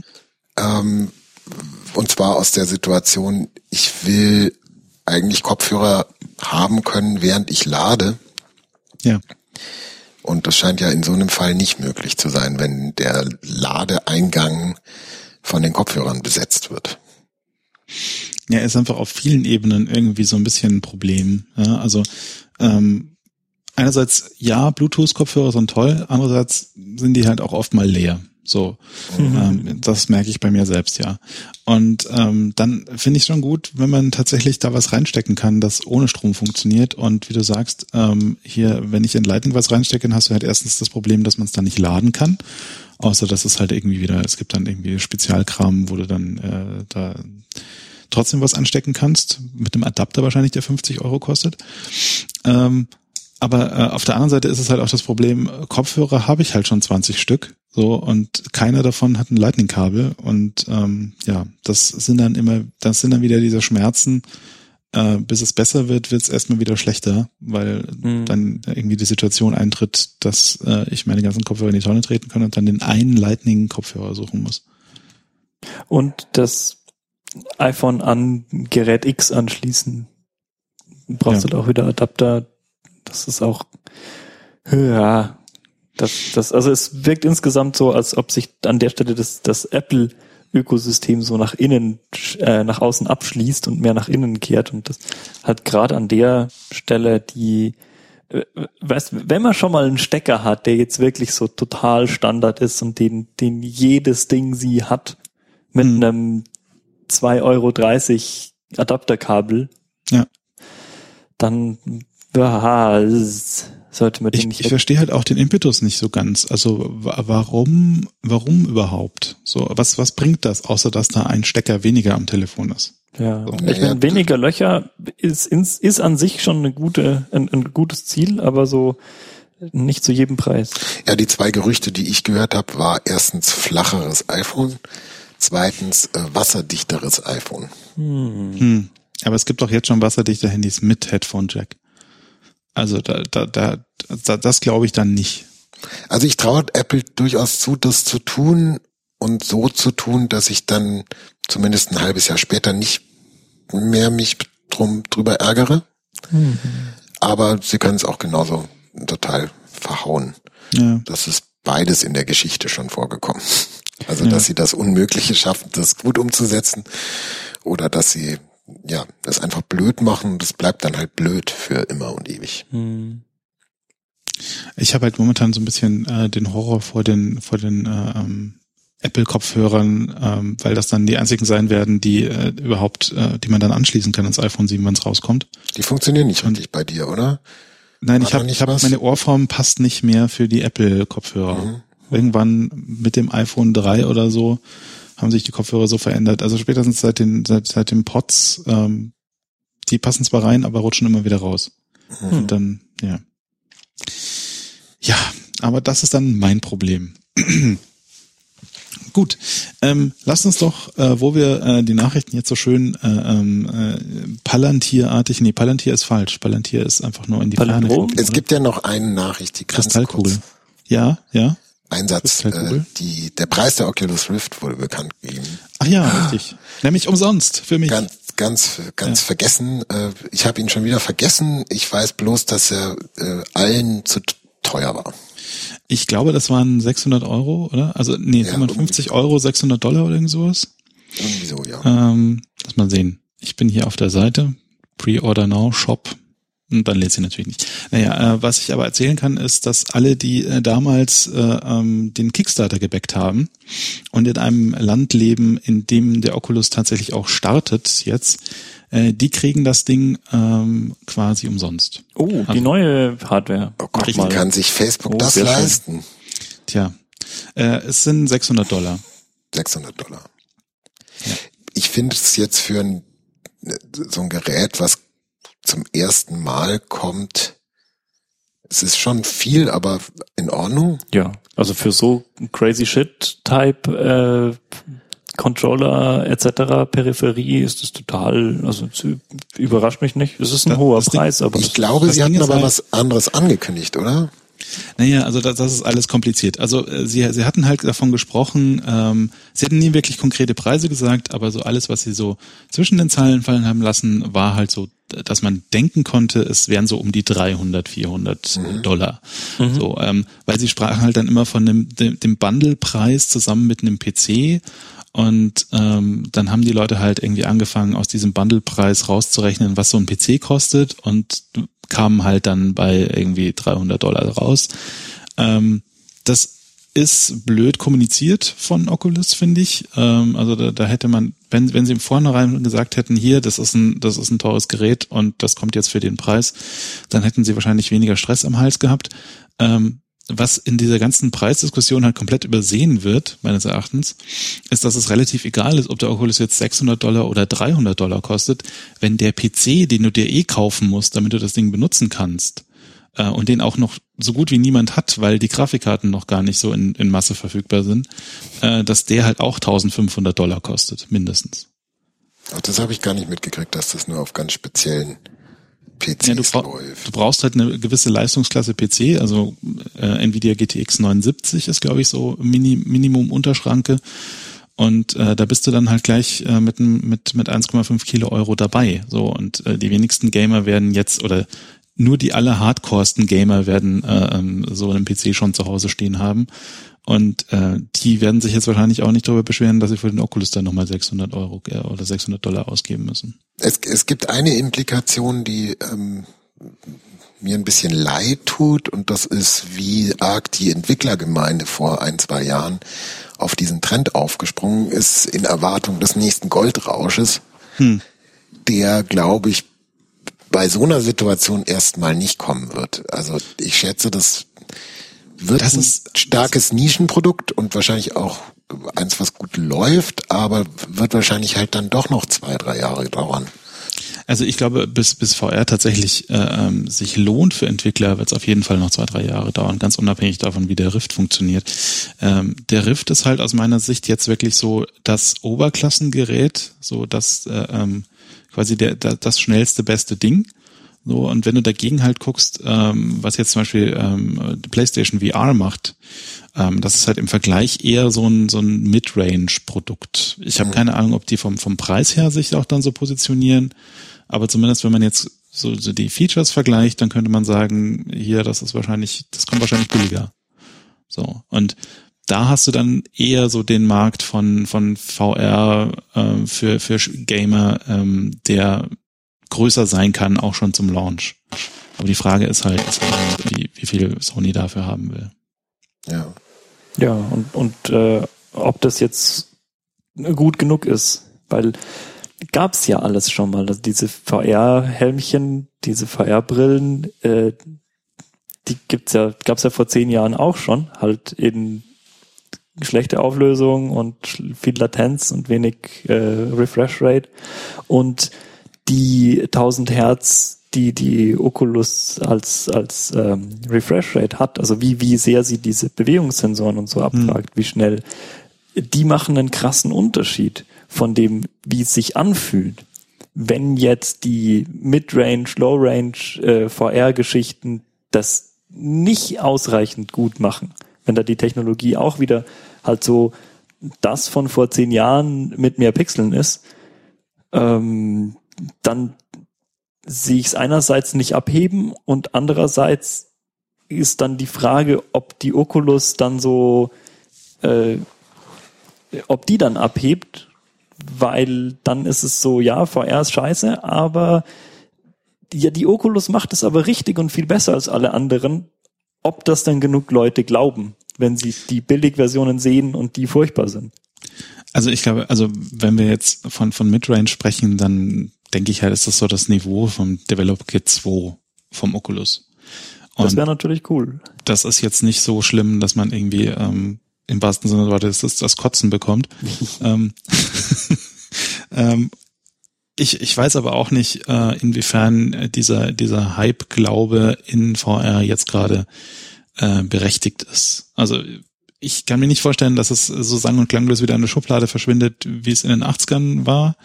Und zwar aus der Situation, ich will eigentlich Kopfhörer haben können, während ich lade. Ja. Und das scheint ja in so einem Fall nicht möglich zu sein, wenn der Ladeeingang von den Kopfhörern besetzt wird. Ja, ist einfach auf vielen Ebenen irgendwie so ein bisschen ein Problem. Ja, also einerseits, ja, Bluetooth-Kopfhörer sind toll, andererseits sind die halt auch oft mal leer. So, das merke ich bei mir selbst, ja. Und dann finde ich schon gut, wenn man tatsächlich da was reinstecken kann, das ohne Strom funktioniert. Und wie du sagst, hier, wenn ich in Lightning was reinstecke, dann hast du halt erstens das Problem, dass man es dann nicht laden kann. Außer dass es halt irgendwie wieder, es gibt dann irgendwie Spezialkram, wo du dann da trotzdem was anstecken kannst, mit einem Adapter wahrscheinlich, der 50 € kostet. Aber auf der anderen Seite ist es halt auch das Problem, Kopfhörer habe ich halt schon 20 Stück, so, und keiner davon hat ein Lightning-Kabel. Und das sind dann wieder diese Schmerzen, bis es besser wird, wird es erstmal wieder schlechter, weil dann irgendwie die Situation eintritt, dass ich meine ganzen Kopfhörer in die Tonne treten kann und dann den einen Lightning-Kopfhörer suchen muss. Und das iPhone an Gerät X anschließen. Brauchst du da auch wieder Adapter. Das ist auch, ja, also es wirkt insgesamt so, als ob sich an der Stelle das Apple-Ökosystem so nach außen abschließt und mehr nach innen kehrt. Und das hat gerade an der Stelle wenn man schon mal einen Stecker hat, der jetzt wirklich so total Standard ist und den jedes Ding sie hat, mit einem 2,30 € Adapterkabel, ja, dann sollte man den nicht. Ich verstehe halt auch den Impetus nicht so ganz. Also warum überhaupt? So, was bringt das, außer dass da ein Stecker weniger am Telefon ist? Ja, so. Ich meine, weniger Löcher ist an sich schon ein gutes Ziel, aber so nicht zu jedem Preis. Ja, die 2 Gerüchte, die ich gehört habe, war erstens flacheres iPhone, zweitens wasserdichteres iPhone. Aber es gibt doch jetzt schon wasserdichte Handys mit Headphone-Jack. Also das glaube ich dann nicht. Also ich traue Apple durchaus zu, das zu tun und so zu tun, dass ich dann zumindest ein halbes Jahr später nicht mehr mich drüber ärgere. Aber sie können es auch genauso total verhauen. Ja. Das ist beides in der Geschichte schon vorgekommen. Also, dass sie das Unmögliche schaffen, das gut umzusetzen, oder dass sie, das einfach blöd machen und das bleibt dann halt blöd für immer und ewig. Ich habe halt momentan so ein bisschen den Horror vor den Apple-Kopfhörern, weil das dann die einzigen sein werden, die die man dann anschließen kann ans iPhone 7, wenn es rauskommt. Die funktionieren nicht richtig bei dir, oder? Nein, ich habe meine Ohrform passt nicht mehr für die Apple-Kopfhörer. Irgendwann mit dem iPhone 3 oder so haben sich die Kopfhörer so verändert. Also spätestens seit den Pods, die passen zwar rein, aber rutschen immer wieder raus. Und dann, ja. Ja, aber das ist dann mein Problem. Gut, lasst uns doch, wo wir die Nachrichten jetzt so schön Palantir-artig, Palantir ist falsch, Palantir ist einfach nur in die Ferne. Es gibt ja noch eine Nachricht, die ganz Kristallkugel. kurz. Ja. Einsatz, der Preis der Oculus Rift wurde bekannt gegeben. Ach ja, richtig. Nämlich umsonst für mich. Ganz vergessen. Ich habe ihn schon wieder vergessen. Ich weiß bloß, dass er allen zu teuer war. Ich glaube, das waren 600 €, oder? Also, 55 €, $600 oder irgend sowas. Irgendwie so, ja. Lass mal sehen. Ich bin hier auf der Seite. Pre-Order Now, Shop. Und dann lädt sie natürlich nicht. Was ich aber erzählen kann, ist, dass alle, die damals den Kickstarter gebackt haben und in einem Land leben, in dem der Oculus tatsächlich auch startet jetzt, die kriegen das Ding quasi umsonst. Oh, die neue Hardware. Oh Gott, wie kann sich Facebook das leisten? Tja, es sind $600. $600. Ja. Ich finde es jetzt für so ein Gerät, was zum ersten Mal kommt, es ist schon viel, aber in Ordnung. Ja, also für so crazy shit Type Controller etc. Peripherie ist es total, also überrascht mich nicht. Es ist ein hoher Preis, aber ich glaube, sie hatten aber was anderes angekündigt, oder? Also das ist alles kompliziert. Also sie hatten halt davon gesprochen, sie hatten nie wirklich konkrete Preise gesagt, aber so alles, was sie so zwischen den Zeilen fallen haben lassen, war halt so, dass man denken konnte, es wären so um die $300, $400. So, weil sie sprachen halt dann immer von dem Bundle-Preis zusammen mit einem PC. Und dann haben die Leute halt irgendwie angefangen, aus diesem Bundle-Preis rauszurechnen, was so ein PC kostet, und kamen halt dann bei irgendwie $300 raus. Das ist blöd kommuniziert von Oculus, finde ich. Also da hätte man, wenn sie im Vornherein gesagt hätten, hier, das ist ein teures Gerät und das kommt jetzt für den Preis, dann hätten sie wahrscheinlich weniger Stress am Hals gehabt. Was in dieser ganzen Preisdiskussion halt komplett übersehen wird, meines Erachtens, ist, dass es relativ egal ist, ob der Oculus jetzt $600 oder $300 kostet, wenn der PC, den du dir kaufen musst, damit du das Ding benutzen kannst, und den auch noch so gut wie niemand hat, weil die Grafikkarten noch gar nicht so in Masse verfügbar sind, dass der halt auch $1.500 kostet, mindestens. Ach, das habe ich gar nicht mitgekriegt, dass das nur auf ganz speziellen PCs läuft. Du brauchst halt eine gewisse Leistungsklasse PC, also Nvidia GTX 79 ist, glaube ich, so Minimum-Unterschranke. Und da bist du dann halt gleich mit 1,5 Kilo Euro dabei. So, und die wenigsten Gamer werden jetzt, oder nur die aller hardcoresten Gamer werden so einen PC schon zu Hause stehen haben. Und die werden sich jetzt wahrscheinlich auch nicht darüber beschweren, dass sie für den Oculus dann nochmal $600 oder $600 ausgeben müssen. Es gibt eine Implikation, die mir ein bisschen leid tut, und das ist, wie arg die Entwicklergemeinde vor 1-2 Jahren auf diesen Trend aufgesprungen ist, in Erwartung des nächsten Goldrausches, der, glaube ich, bei so einer Situation erstmal nicht kommen wird. Also ich schätze, das wird ein starkes Nischenprodukt und wahrscheinlich auch eins, was gut läuft, aber wird wahrscheinlich halt dann doch noch 2-3 Jahre dauern. Also ich glaube, bis VR tatsächlich sich lohnt für Entwickler, wird es auf jeden Fall noch 2-3 Jahre dauern, ganz unabhängig davon, wie der Rift funktioniert. Der Rift ist halt aus meiner Sicht jetzt wirklich so das Oberklassengerät, so das quasi das schnellste, beste Ding. So, und wenn du dagegen halt guckst, was jetzt zum Beispiel die PlayStation VR macht, das ist halt im Vergleich eher so ein Mid-Range-Produkt. Ich habe keine Ahnung, ob die vom Preis her sich auch dann so positionieren, aber zumindest wenn man jetzt so die Features vergleicht, dann könnte man sagen, hier, das kommt wahrscheinlich billiger. So, und da hast du dann eher so den Markt von VR für Gamer, der größer sein kann, auch schon zum Launch. Aber die Frage ist halt, wie viel Sony dafür haben will. Ja. Ja, und ob das jetzt gut genug ist, weil gab's ja alles schon mal. Also diese VR-Helmchen, diese VR-Brillen, die gab's ja vor 10 Jahren auch schon, halt in schlechte Auflösung und viel Latenz und wenig Refresh Rate. Und die 1000 Hertz, die Oculus als Refresh Rate hat, also wie sehr sie diese Bewegungssensoren und so abfragt, wie schnell die machen einen krassen Unterschied von dem, wie es sich anfühlt. Wenn jetzt die Mid-Range, Low-Range VR-Geschichten das nicht ausreichend gut machen, wenn da die Technologie auch wieder halt so das von vor 10 Jahren mit mehr Pixeln ist, dann sehe ich es einerseits nicht abheben und andererseits ist dann die Frage, ob die Oculus dann so, ob die dann abhebt, weil dann ist es so, ja, VR ist scheiße, aber ja, die Oculus macht es aber richtig und viel besser als alle anderen. Ob das dann genug Leute glauben, wenn sie die Billigversionen sehen und die furchtbar sind? Also ich glaube, also wenn wir jetzt von Midrange sprechen, dann denke ich halt, ist das so das Niveau vom Develop Kit 2 vom Oculus. Und das wäre natürlich cool. Das ist jetzt nicht so schlimm, dass man irgendwie im wahrsten Sinne des Wortes das Kotzen bekommt. Ich weiß aber auch nicht, inwiefern dieser Hype-Glaube in VR jetzt gerade berechtigt ist. Also ich kann mir nicht vorstellen, dass es so sang- und klanglos wieder in eine Schublade verschwindet, wie es in den 80ern war.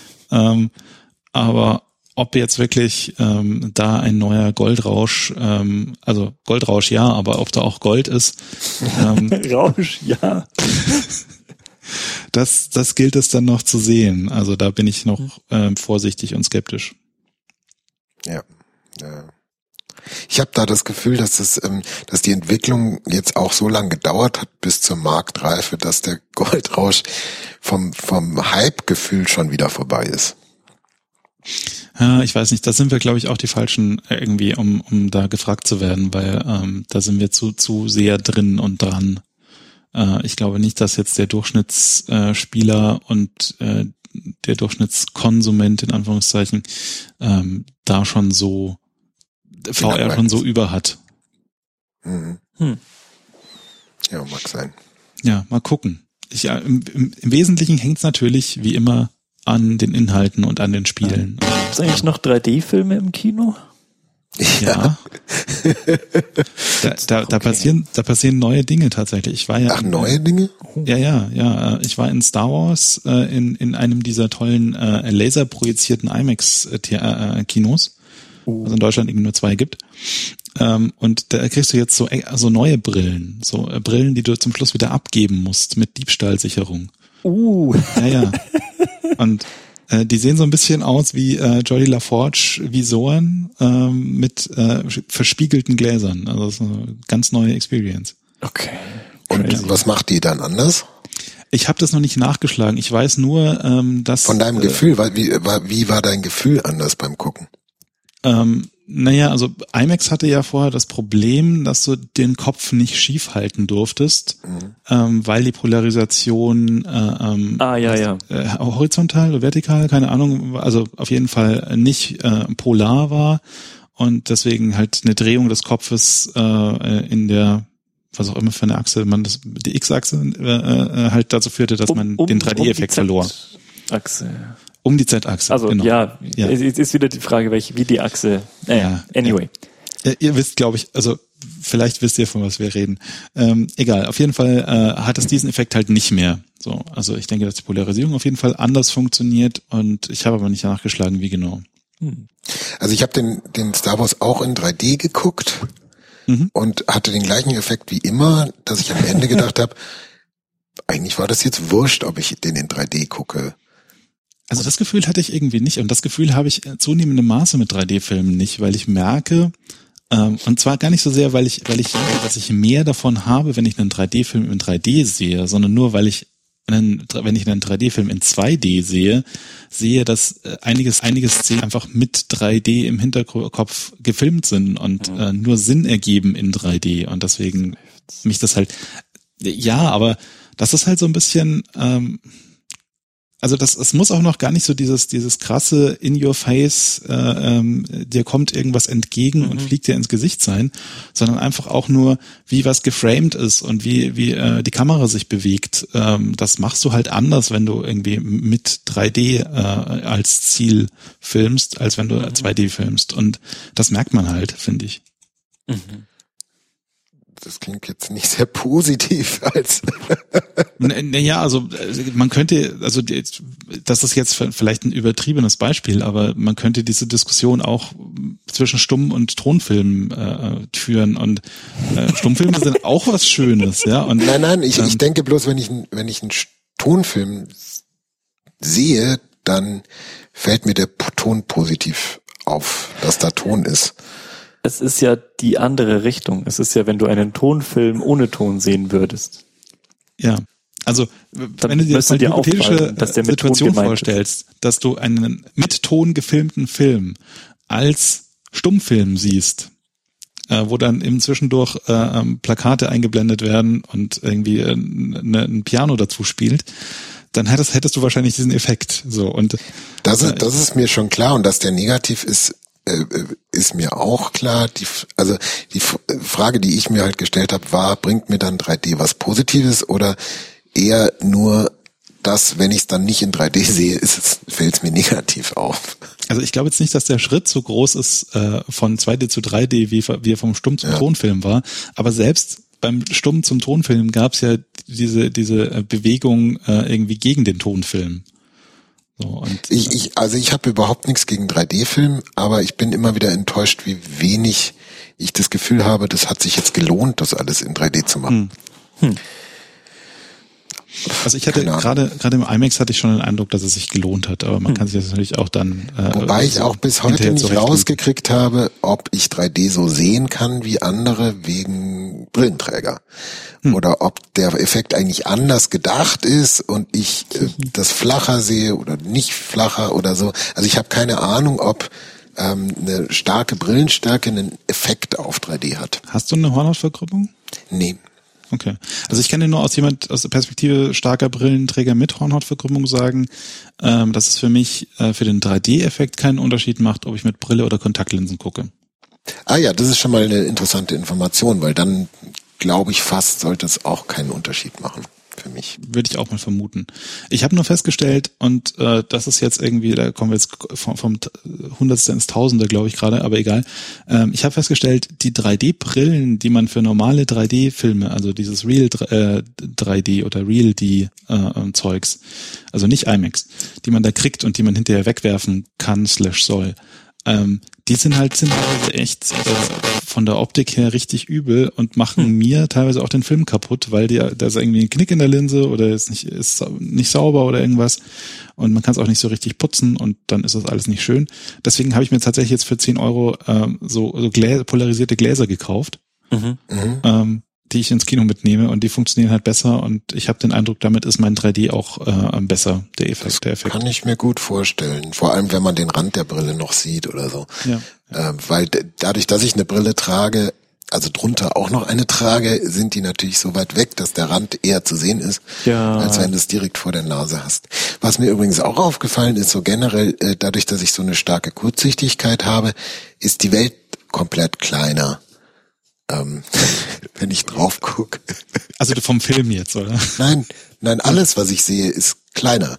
Aber ob jetzt wirklich da ein neuer Goldrausch, also Goldrausch ja, aber ob da auch Gold ist. Rausch, ja. Das gilt es dann noch zu sehen. Also da bin ich noch vorsichtig und skeptisch. Ja. Ich habe da das Gefühl, dass die Entwicklung jetzt auch so lange gedauert hat bis zur Marktreife, dass der Goldrausch vom Hype-Gefühl schon wieder vorbei ist. Ja, ich weiß nicht, da sind wir, glaube ich, auch die Falschen irgendwie, um da gefragt zu werden, weil da sind wir zu sehr drin und dran. Ich glaube nicht, dass jetzt der Durchschnittsspieler und der Durchschnittskonsument in Anführungszeichen da schon so VR schon so über hat. Mhm. Ja, mag sein. Ja, mal gucken. Im Wesentlichen hängt es natürlich wie immer an den Inhalten und an den Spielen. Gibt es eigentlich noch 3D-Filme im Kino? Ja. Da passieren neue Dinge tatsächlich. Ich war ja. Ach, neue Dinge? Ja. Ich war in Star Wars in einem dieser tollen laserprojizierten IMAX-Kinos, also in Deutschland irgendwie nur 2 gibt. Und da kriegst du jetzt so neue Brillen, so Brillen, die du zum Schluss wieder abgeben musst mit Diebstahlsicherung. Ja. Und die sehen so ein bisschen aus wie Jolly LaForge Visoren mit verspiegelten Gläsern. Also das ist eine ganz neue Experience. Okay. Und Crazy. Was macht die dann anders? Ich habe das noch nicht nachgeschlagen. Ich weiß nur, dass... Von deinem Gefühl, wie war dein Gefühl anders beim Gucken? Also IMAX hatte ja vorher das Problem, dass du den Kopf nicht schief halten durftest, weil die Polarisation horizontal oder vertikal, keine Ahnung, also auf jeden Fall nicht polar war und deswegen halt eine Drehung des Kopfes in der, was auch immer für eine Achse, die X-Achse halt dazu führte, dass man den 3D-Effekt verlor. Achse. Um die Z-Achse. Also genau. ja, es ist wieder die Frage, wie die Achse. Anyway. Ja, ihr wisst, glaube ich, also vielleicht wisst ihr, von was wir reden. Egal, auf jeden Fall hat es diesen Effekt halt nicht mehr. So, also ich denke, dass die Polarisierung auf jeden Fall anders funktioniert und ich habe aber nicht nachgeschlagen, wie genau. Also ich habe den Star Wars auch in 3D geguckt und hatte den gleichen Effekt wie immer, dass ich am Ende gedacht habe, eigentlich war das jetzt wurscht, ob ich den in 3D gucke. Also das Gefühl hatte ich irgendwie nicht und das Gefühl habe ich zunehmendem Maße mit 3D-Filmen nicht, weil ich merke, und zwar gar nicht so sehr, weil ich denke, dass ich mehr davon habe, wenn ich einen 3D-Film in 3D sehe, sondern nur, weil wenn ich einen 3D-Film in 2D sehe, dass einige Szenen einfach mit 3D im Hinterkopf gefilmt sind und nur Sinn ergeben in 3D und deswegen mich das halt, ja, aber das ist halt so ein bisschen, also es muss auch noch gar nicht so dieses krasse in your face, dir kommt irgendwas entgegen und fliegt dir ins Gesicht sein, sondern einfach auch nur, wie was geframed ist und wie die Kamera sich bewegt. Das machst du halt anders, wenn du irgendwie mit 3D als Ziel filmst, als wenn du 2D filmst. Und das merkt man halt, finde ich. das klingt jetzt nicht sehr positiv als. Naja, also man könnte, also das ist jetzt vielleicht ein übertriebenes Beispiel, aber man könnte diese Diskussion auch zwischen Stumm- und Tonfilmen führen und Stummfilme sind auch was Schönes, ja. Und Nein, ich denke bloß, wenn ich einen Tonfilm sehe, dann fällt mir der Ton positiv auf, dass da Ton ist. Es ist ja die andere Richtung. Es ist ja, wenn du einen Tonfilm ohne Ton sehen würdest. Ja, also wenn du dir jetzt mal die hypothetische Situation vorstellst, dass du einen mit Ton gefilmten Film als Stummfilm siehst, wo dann eben zwischendurch Plakate eingeblendet werden und irgendwie ein Piano dazu spielt, dann hättest du wahrscheinlich diesen Effekt. So und das ist mir schon klar, und dass der negativ ist mir auch klar. Die Frage, die ich mir halt gestellt habe, war, bringt mir dann 3D was Positives oder eher nur das, wenn ich es dann nicht in 3D sehe, fällt es mir negativ auf. Also ich glaube jetzt nicht, dass der Schritt so groß ist von 2D zu 3D, wie er vom Stumm zum Tonfilm war, aber selbst beim Stumm zum Tonfilm gab es ja diese Bewegung irgendwie gegen den Tonfilm. So, und ich habe überhaupt nichts gegen 3D-Film, aber ich bin immer wieder enttäuscht, wie wenig ich das Gefühl habe, das hat sich jetzt gelohnt, das alles in 3D zu machen. Also ich hatte gerade im IMAX hatte ich schon den Eindruck, dass es sich gelohnt hat, aber man kann sich das natürlich auch dann wobei ich auch bis heute nicht rausgekriegt habe, ob ich 3D so sehen kann wie andere wegen Brillenträger. Oder ob der Effekt eigentlich anders gedacht ist und ich das flacher sehe oder nicht flacher oder so. Also ich habe keine Ahnung, ob eine starke Brillenstärke einen Effekt auf 3D hat. Hast du eine Hornhautverkrümmung? Nee. Okay. Also ich kann dir nur aus der Perspektive starker Brillenträger mit Hornhautverkrümmung sagen, dass es für mich für den 3D-Effekt keinen Unterschied macht, ob ich mit Brille oder Kontaktlinsen gucke. Ah ja, das ist schon mal eine interessante Information, weil dann glaube ich fast, sollte es auch keinen Unterschied machen für mich. Würde ich auch mal vermuten. Ich habe nur festgestellt, und das ist jetzt irgendwie, da kommen wir jetzt vom Hundertste ins Tausende, glaube ich gerade, aber egal. Ich habe festgestellt, die 3D-Brillen, die man für normale 3D-Filme, also dieses Real 3D oder Real D Zeugs, also nicht IMAX, die man da kriegt und die man hinterher wegwerfen kann /soll, die sind teilweise echt von der Optik her richtig übel und machen mir teilweise auch den Film kaputt, weil da ist irgendwie ein Knick in der Linse oder ist nicht sauber oder irgendwas und man kann es auch nicht so richtig putzen und dann ist das alles nicht schön. Deswegen habe ich mir tatsächlich jetzt für 10 Euro so polarisierte Gläser gekauft, die ich ins Kino mitnehme und die funktionieren halt besser und ich habe den Eindruck, damit ist mein 3D auch besser, der Effekt. Kann ich mir gut vorstellen, vor allem wenn man den Rand der Brille noch sieht oder so. Ja. Weil dadurch, dass ich eine Brille trage, also drunter auch noch eine trage, sind die natürlich so weit weg, dass der Rand eher zu sehen ist, als wenn du es direkt vor der Nase hast. Was mir übrigens auch aufgefallen ist, so generell, dadurch, dass ich so eine starke Kurzsichtigkeit habe, ist die Welt komplett kleiner. Wenn ich drauf gucke. Also vom Film jetzt, oder? Nein, alles, was ich sehe, ist kleiner.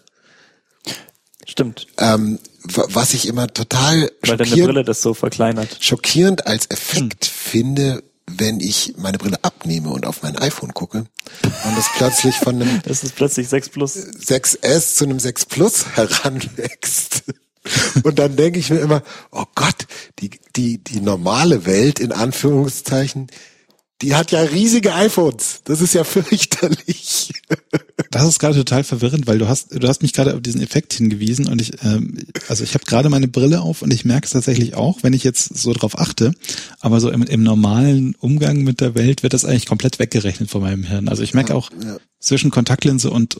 Stimmt. Was ich immer total weil deine Brille das so verkleinert. Schockierend als Effekt finde, wenn ich meine Brille abnehme und auf mein iPhone gucke und es plötzlich von einem es ist plötzlich 6 Plus 6S zu einem 6 Plus heranwächst. Und dann denke ich mir immer, oh Gott, die normale Welt, in Anführungszeichen, die hat ja riesige iPhones. Das ist ja fürchterlich. Das ist gerade total verwirrend, weil du hast mich gerade auf diesen Effekt hingewiesen und ich habe gerade meine Brille auf und ich merke es tatsächlich auch, wenn ich jetzt so drauf achte, aber so im normalen Umgang mit der Welt wird das eigentlich komplett weggerechnet von meinem Hirn. Also ich merke auch zwischen Kontaktlinse und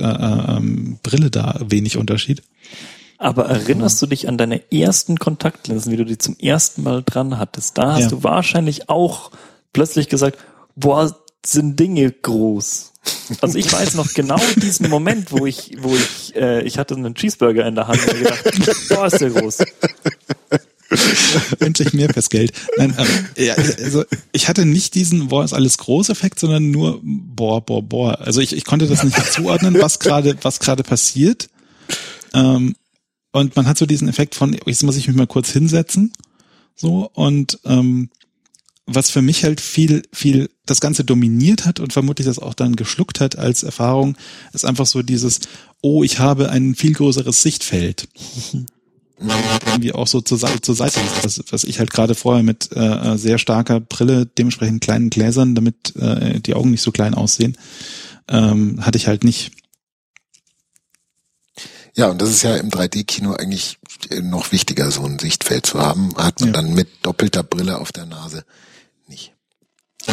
Brille da wenig Unterschied. Aber erinnerst du dich an deine ersten Kontaktlinsen, wie du die zum ersten Mal dran hattest? Da hast du wahrscheinlich auch plötzlich gesagt, boah, sind Dinge groß. Also ich weiß noch genau diesen Moment, wo ich hatte einen Cheeseburger in der Hand und gedacht, boah, ist der groß. Endlich mehr fürs Geld. Nein, also ich hatte nicht diesen boah, ist alles groß Effekt, sondern nur boah. Also ich konnte das nicht zuordnen, was gerade passiert. Und man hat so diesen Effekt von, jetzt muss ich mich mal kurz hinsetzen, so, und was für mich halt viel das Ganze dominiert hat und vermutlich das auch dann geschluckt hat als Erfahrung, ist einfach so dieses, oh, ich habe ein viel größeres Sichtfeld. Irgendwie auch so zur Seite, was ich halt gerade vorher mit sehr starker Brille, dementsprechend kleinen Gläsern, damit die Augen nicht so klein aussehen, hatte ich halt nicht. Ja, und das ist ja im 3D-Kino eigentlich noch wichtiger, so ein Sichtfeld zu haben. Hat man dann mit doppelter Brille auf der Nase nicht. Ja.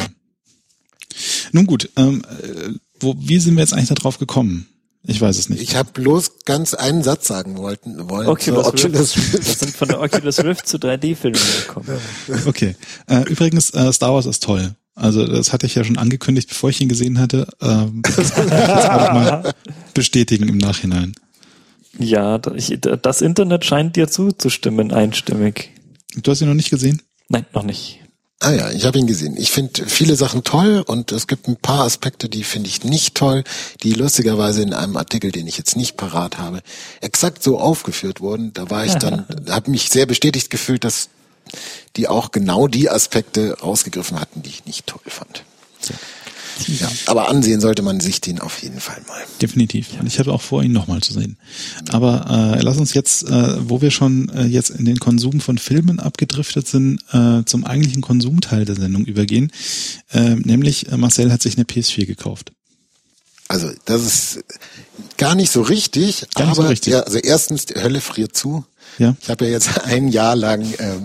Nun gut, wie sind wir jetzt eigentlich da drauf gekommen? Ich weiß es nicht. Ich habe bloß ganz einen Satz sagen wollen. Oculus Rift. Wir sind von der Oculus Rift zu 3D-Filmen gekommen. Okay. Übrigens, Star Wars ist toll. Also das hatte ich ja schon angekündigt, bevor ich ihn gesehen hatte. Das kann ich jetzt auch mal bestätigen im Nachhinein. Ja, das Internet scheint dir zuzustimmen, einstimmig. Du hast ihn noch nicht gesehen? Nein, noch nicht. Ah ja, ich habe ihn gesehen. Ich finde viele Sachen toll und es gibt ein paar Aspekte, die finde ich nicht toll, die lustigerweise in einem Artikel, den ich jetzt nicht parat habe, exakt so aufgeführt wurden. Da war ich dann, habe mich sehr bestätigt gefühlt, dass die auch genau die Aspekte rausgegriffen hatten, die ich nicht toll fand. Ja, aber ansehen sollte man sich den auf jeden Fall mal. Definitiv. Und ich habe auch vor, ihn nochmal zu sehen. Aber lass uns jetzt, wo wir schon jetzt in den Konsum von Filmen abgedriftet sind, zum eigentlichen Konsumteil der Sendung übergehen. Nämlich Marcel hat sich eine PS4 gekauft. Also das ist gar nicht so richtig, aber ja, also erstens, die Hölle friert zu. Ja. Ich habe ja jetzt ein Jahr lang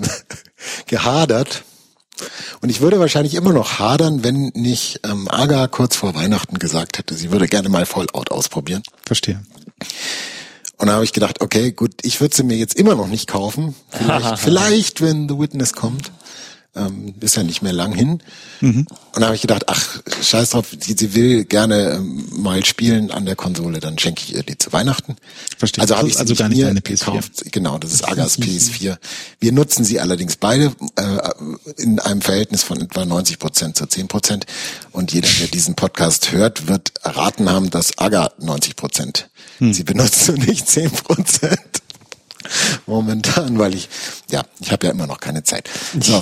gehadert. Und ich würde wahrscheinlich immer noch hadern, wenn nicht Aga kurz vor Weihnachten gesagt hätte, sie würde gerne mal Fallout ausprobieren. Verstehe. Und da habe ich gedacht, okay, gut, ich würde sie mir jetzt immer noch nicht kaufen. Vielleicht, wenn The Witness kommt. Ist ja nicht mehr lang hin. Und da habe ich gedacht, ach, scheiß drauf, sie will gerne mal spielen an der Konsole, dann schenke ich ihr die zu Weihnachten. Verstehe. Also habe ich also gar nicht eine PS4 gekauft. Genau, das ist Agas PS4. Wir nutzen sie allerdings beide in einem Verhältnis von etwa 90% zu 10%. Und jeder, der diesen Podcast hört, wird erraten haben, dass Aga 90% sie benutzt und nicht 10%. Momentan, weil ich habe ja immer noch keine Zeit. So,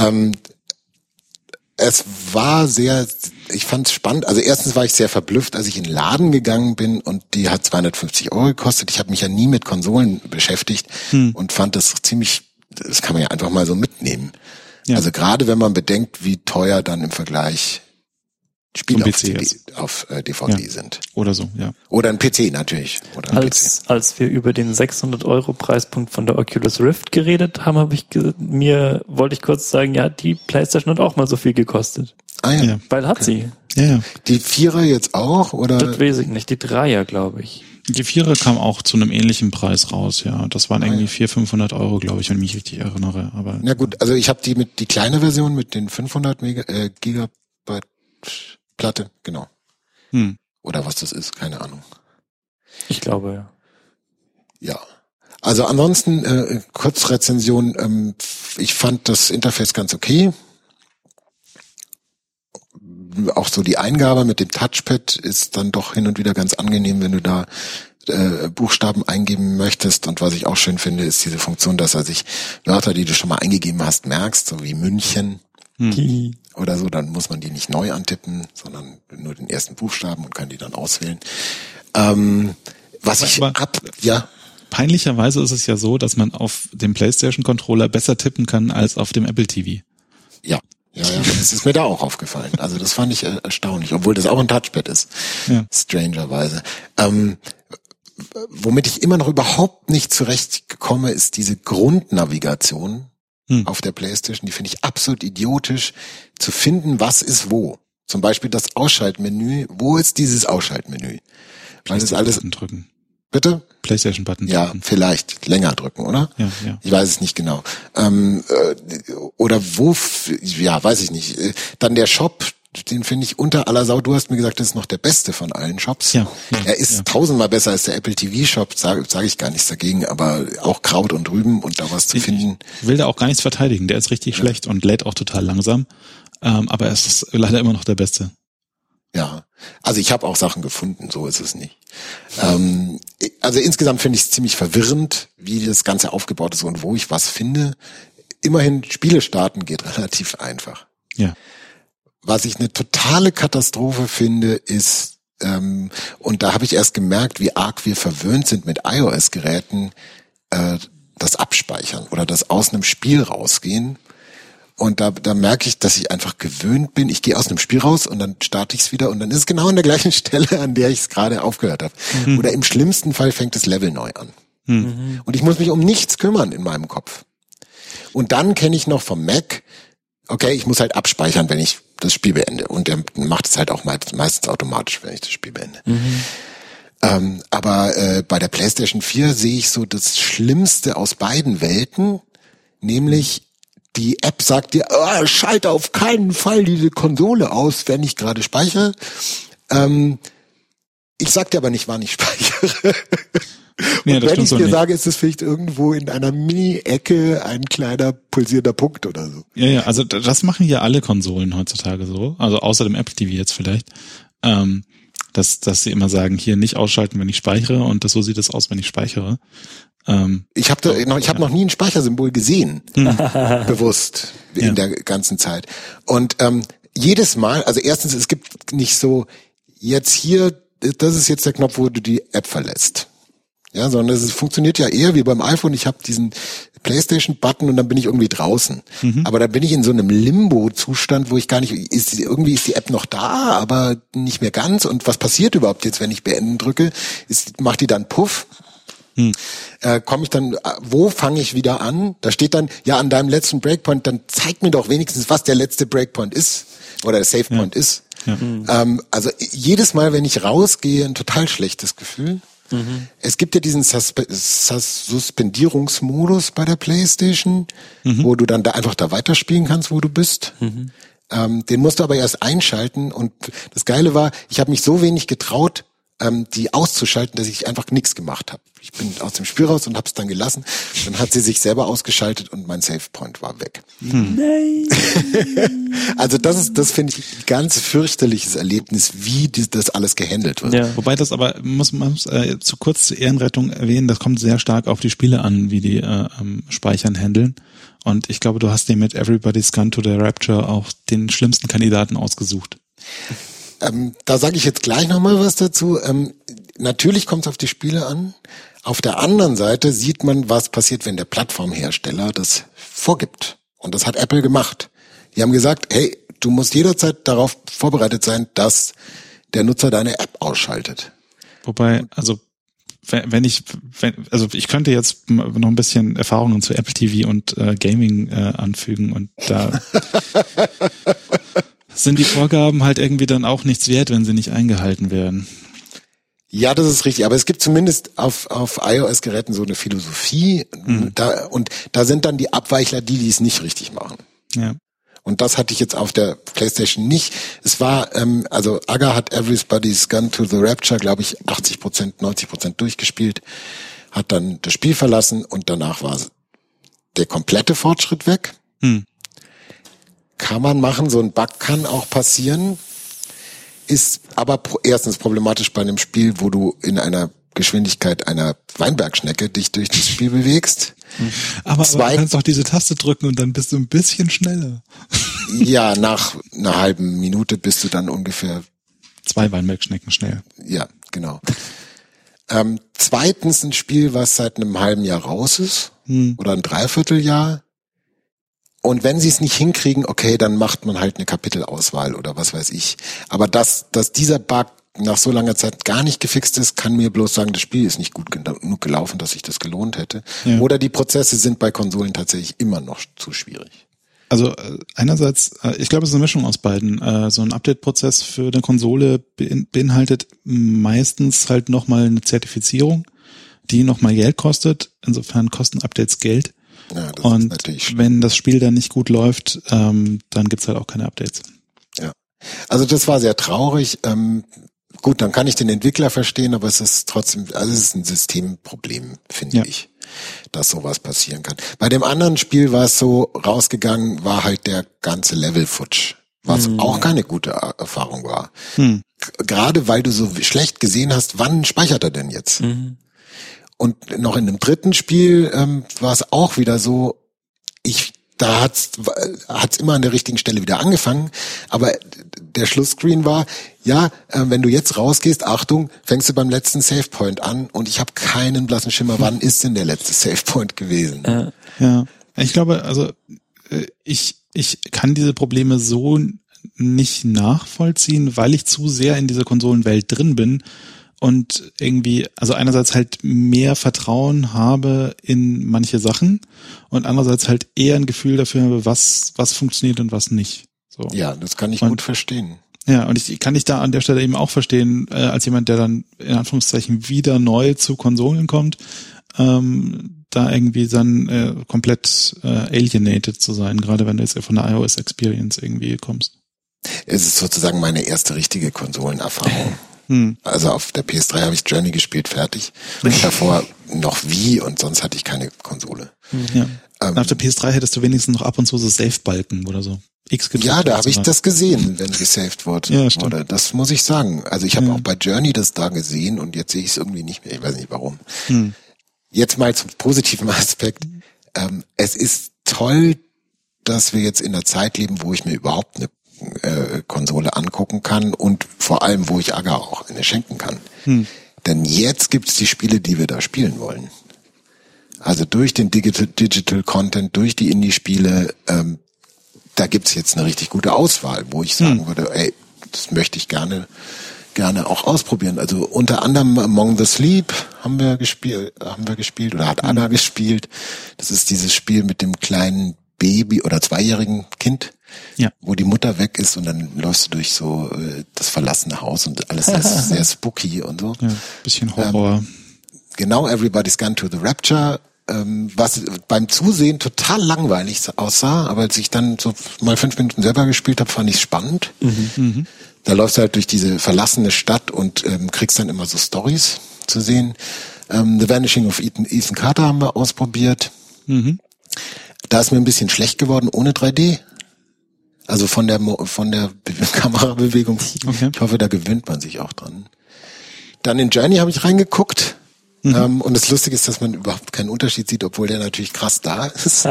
es war ich fand es spannend. Also erstens war ich sehr verblüfft, als ich in den Laden gegangen bin und die hat 250 € gekostet. Ich habe mich ja nie mit Konsolen beschäftigt und fand das das kann man ja einfach mal so mitnehmen. Ja. Also gerade wenn man bedenkt, wie teuer dann im Vergleich Spiele auf DVD sind. Oder so, ja. Oder ein PC natürlich. Oder als wir über den 600 € Preispunkt von der Oculus Rift geredet haben, wollte ich kurz sagen, ja, die PlayStation hat auch mal so viel gekostet. Ah ja. Weil hat sie. Ja. Die 4er jetzt auch, oder? Das weiß ich nicht, die 3er, glaube ich. Die 4er kam auch zu einem ähnlichen Preis raus, ja. Das waren irgendwie 400-500 €, glaube ich, wenn ich mich richtig erinnere. Aber na gut, also ich habe die kleine Version mit den 500 Gigabyte Platte, genau. Oder was das ist, keine Ahnung. Ich glaube, ja. Ja. Also ansonsten, Kurzrezension, ich fand das Interface ganz okay. Auch so die Eingabe mit dem Touchpad ist dann doch hin und wieder ganz angenehm, wenn du da Buchstaben eingeben möchtest. Und was ich auch schön finde, ist diese Funktion, dass er sich Wörter, die du schon mal eingegeben hast, merkst, so wie München. Oder so, dann muss man die nicht neu antippen, sondern nur den ersten Buchstaben und kann die dann auswählen. Peinlicherweise ist es ja so, dass man auf dem PlayStation-Controller besser tippen kann als auf dem Apple TV. Ja, das ist mir da auch aufgefallen. Also das fand ich erstaunlich, obwohl das auch ein Touchpad ist. Ja. Strangerweise. Womit ich immer noch überhaupt nicht zurechtkomme, ist diese Grundnavigation auf der PlayStation, die finde ich absolut idiotisch, zu finden, was ist wo. Zum Beispiel das Ausschaltmenü. Wo ist dieses Ausschaltmenü? Weil das alles drücken. Bitte? PlayStation-Button drücken. Ja, vielleicht länger drücken, oder? Ja. Ich weiß es nicht genau. Oder wo? Ja, weiß ich nicht. Dann der Shop. Den finde ich unter aller Sau. Du hast mir gesagt, das ist noch der beste von allen Shops. Ja, er ist tausendmal besser als der Apple TV Shop, sag ich gar nichts dagegen, aber auch Kraut und Rüben und da was zu finden. Ich will da auch gar nichts verteidigen. Der ist richtig schlecht und lädt auch total langsam. Aber er ist leider immer noch der Beste. Ja, also ich habe auch Sachen gefunden, so ist es nicht. Also insgesamt finde ich es ziemlich verwirrend, wie das Ganze aufgebaut ist und wo ich was finde. Immerhin Spiele starten geht relativ einfach. Ja. Was ich eine totale Katastrophe finde, ist, und da habe ich erst gemerkt, wie arg wir verwöhnt sind mit iOS-Geräten, das Abspeichern oder das aus einem Spiel rausgehen. Und da merke ich, dass ich einfach gewöhnt bin. Ich gehe aus einem Spiel raus und dann starte ich es wieder und dann ist es genau an der gleichen Stelle, an der ich es gerade aufgehört habe. Mhm. Oder im schlimmsten Fall fängt das Level neu an. Mhm. Und ich muss mich um nichts kümmern in meinem Kopf. Und dann kenne ich noch vom Mac, okay, ich muss halt abspeichern, wenn ich das Spiel beende. Und der macht es halt auch meistens automatisch, wenn ich das Spiel beende. Mhm. Aber bei der PlayStation 4 sehe ich so das Schlimmste aus beiden Welten, nämlich die App sagt dir, schalte auf keinen Fall diese Konsole aus, wenn ich gerade speichere. Ich sag dir aber nicht, wann ich speichere. Nee, und wenn ich dir sage, ist es vielleicht irgendwo in einer Mini-Ecke ein kleiner pulsierender Punkt oder so. Ja, also das machen ja alle Konsolen heutzutage so, also außer dem Apple TV jetzt vielleicht, dass sie immer sagen, hier nicht ausschalten, wenn ich speichere und so sieht es aus, wenn ich speichere. Ich habe noch nie ein Speichersymbol gesehen, bewusst in der ganzen Zeit. Und jedes Mal, also erstens, es gibt nicht so, jetzt hier, das ist jetzt der Knopf, wo du die App verlässt. Ja, sondern es funktioniert ja eher wie beim iPhone. Ich habe diesen PlayStation-Button und dann bin ich irgendwie draußen. Mhm. Aber da bin ich in so einem Limbo-Zustand, wo ich gar nicht, irgendwie ist die App noch da, aber nicht mehr ganz. Und was passiert überhaupt jetzt, wenn ich beenden drücke? Macht die dann Puff? Komme ich dann, wo fange ich wieder an? Da steht dann, ja, an deinem letzten Breakpoint, dann zeig mir doch wenigstens, was der letzte Breakpoint ist oder der Savepoint ist. Ja. Also jedes Mal, wenn ich rausgehe, ein total schlechtes Gefühl. Mhm. Es gibt ja diesen Suspendierungsmodus bei der PlayStation, wo du dann einfach da weiterspielen kannst, wo du bist. Mhm. Den musst du aber erst einschalten und das Geile war, ich habe mich so wenig getraut, die auszuschalten, dass ich einfach nichts gemacht habe. Ich bin aus dem Spiel raus und habe es dann gelassen. Dann hat sie sich selber ausgeschaltet und mein Savepoint war weg. Nein. Also das finde ich ein ganz fürchterliches Erlebnis, wie das alles gehandelt wird. Ja. Wobei das aber, muss man zu kurz zur Ehrenrettung erwähnen, das kommt sehr stark auf die Spiele an, wie die Speichern handeln. Und ich glaube, du hast dir mit Everybody's Gone to the Rapture auch den schlimmsten Kandidaten ausgesucht. Da sage ich jetzt gleich nochmal was dazu. Natürlich kommt es auf die Spiele an. Auf der anderen Seite sieht man, was passiert, wenn der Plattformhersteller das vorgibt. Und das hat Apple gemacht. Die haben gesagt, hey, du musst jederzeit darauf vorbereitet sein, dass der Nutzer deine App ausschaltet. Wobei, also ich könnte jetzt noch ein bisschen Erfahrungen zu Apple TV und Gaming anfügen und da sind die Vorgaben halt irgendwie dann auch nichts wert, wenn sie nicht eingehalten werden. Ja, das ist richtig. Aber es gibt zumindest auf iOS-Geräten so eine Philosophie. Da sind dann die Abweichler, die es nicht richtig machen. Ja. Und das hatte ich jetzt auf der PlayStation nicht. Es war, also Aga hat Everybody's Gone to the Rapture, glaube ich, 80%, 90% durchgespielt, hat dann das Spiel verlassen und danach war der komplette Fortschritt weg. Kann man machen, so ein Bug kann auch passieren. Ist aber erstens problematisch bei einem Spiel, wo du in einer Geschwindigkeit einer Weinbergschnecke dich durch das Spiel bewegst. Aber du kannst doch diese Taste drücken und dann bist du ein bisschen schneller. Ja, nach einer halben Minute bist du dann ungefähr 2 Weinbergschnecken schnell. Ja, genau. Zweitens ein Spiel, was seit einem halben Jahr raus ist oder ein Dreivierteljahr. Und wenn sie es nicht hinkriegen, okay, dann macht man halt eine Kapitelauswahl oder was weiß ich. Aber dass dieser Bug nach so langer Zeit gar nicht gefixt ist, kann mir bloß sagen, das Spiel ist nicht gut genug gelaufen, dass sich das gelohnt hätte. Ja. Oder die Prozesse sind bei Konsolen tatsächlich immer noch zu schwierig. Also einerseits, ich glaube, es ist eine Mischung aus beiden. So ein Update-Prozess für eine Konsole beinhaltet meistens halt nochmal eine Zertifizierung, die nochmal Geld kostet. Insofern kosten Updates Geld. Ja, das und ist natürlich wenn das Spiel dann nicht gut läuft, dann gibt's halt auch keine Updates. Ja, also das war sehr traurig. Gut, dann kann ich den Entwickler verstehen, aber es ist trotzdem, also es ist ein Systemproblem, finde ich, dass sowas passieren kann. Bei dem anderen Spiel war es so, rausgegangen war halt der ganze Level futsch, was auch keine gute Erfahrung war. Gerade weil du so schlecht gesehen hast, wann speichert er denn jetzt? Und noch in einem dritten Spiel war es auch wieder so, da hat's immer an der richtigen Stelle wieder angefangen, aber der Schlussscreen war, wenn du jetzt rausgehst, Achtung, fängst du beim letzten Savepoint an und ich habe keinen blassen Schimmer, wann ist denn der letzte Savepoint gewesen? Ja, ich glaube, also ich kann diese Probleme so nicht nachvollziehen, weil ich zu sehr in dieser Konsolenwelt drin bin und irgendwie, also einerseits halt mehr Vertrauen habe in manche Sachen und andererseits halt eher ein Gefühl dafür habe, was funktioniert und was nicht. So. Ja, das kann ich gut verstehen. Ja, und ich kann dich da an der Stelle eben auch verstehen, als jemand, der dann in Anführungszeichen wieder neu zu Konsolen kommt, da irgendwie dann komplett alienated zu sein, gerade wenn du jetzt von der iOS-Experience irgendwie kommst. Es ist sozusagen meine erste richtige Konsolenerfahrung. Also auf der PS3 habe ich Journey gespielt, fertig. Und davor noch Wii und sonst hatte ich keine Konsole. Ja. Auf der PS3 hättest du wenigstens noch ab und zu so Save-Balken oder so. Ja, da habe ich das gesehen, wenn gesaved wurde. Ja, stimmt. Oder das muss ich sagen. Also ich habe auch bei Journey das da gesehen und jetzt sehe ich es irgendwie nicht mehr. Ich weiß nicht warum. Jetzt mal zum positiven Aspekt. Es ist toll, dass wir jetzt in einer Zeit leben, wo ich mir überhaupt eine Konsole angucken kann und vor allem, wo ich Aga auch eine schenken kann. Denn jetzt gibt's die Spiele, die wir da spielen wollen. Also durch den Digital Content, durch die Indie-Spiele, da gibt's jetzt eine richtig gute Auswahl, wo ich sagen würde, ey, das möchte ich gerne auch ausprobieren. Also unter anderem Among the Sleep haben wir gespielt oder hat Anna gespielt. Das ist dieses Spiel mit dem kleinen Baby oder 2-jährigen Kind, wo die Mutter weg ist und dann läufst du durch so das verlassene Haus und alles ist sehr spooky und so. Ja, bisschen Horror. Genau, Everybody's Gone to the Rapture, was beim Zusehen total langweilig aussah, aber als ich dann so mal 5 Minuten selber gespielt habe, fand ich es spannend. Da läufst du halt durch diese verlassene Stadt und kriegst dann immer so Stories zu sehen. The Vanishing of Ethan Carter haben wir ausprobiert. Da ist mir ein bisschen schlecht geworden ohne 3D. Also von der Kamerabewegung. Okay. Ich hoffe, da gewöhnt man sich auch dran. Dann in Journey habe ich reingeguckt. Und das Lustige ist, dass man überhaupt keinen Unterschied sieht, obwohl der natürlich krass da ist.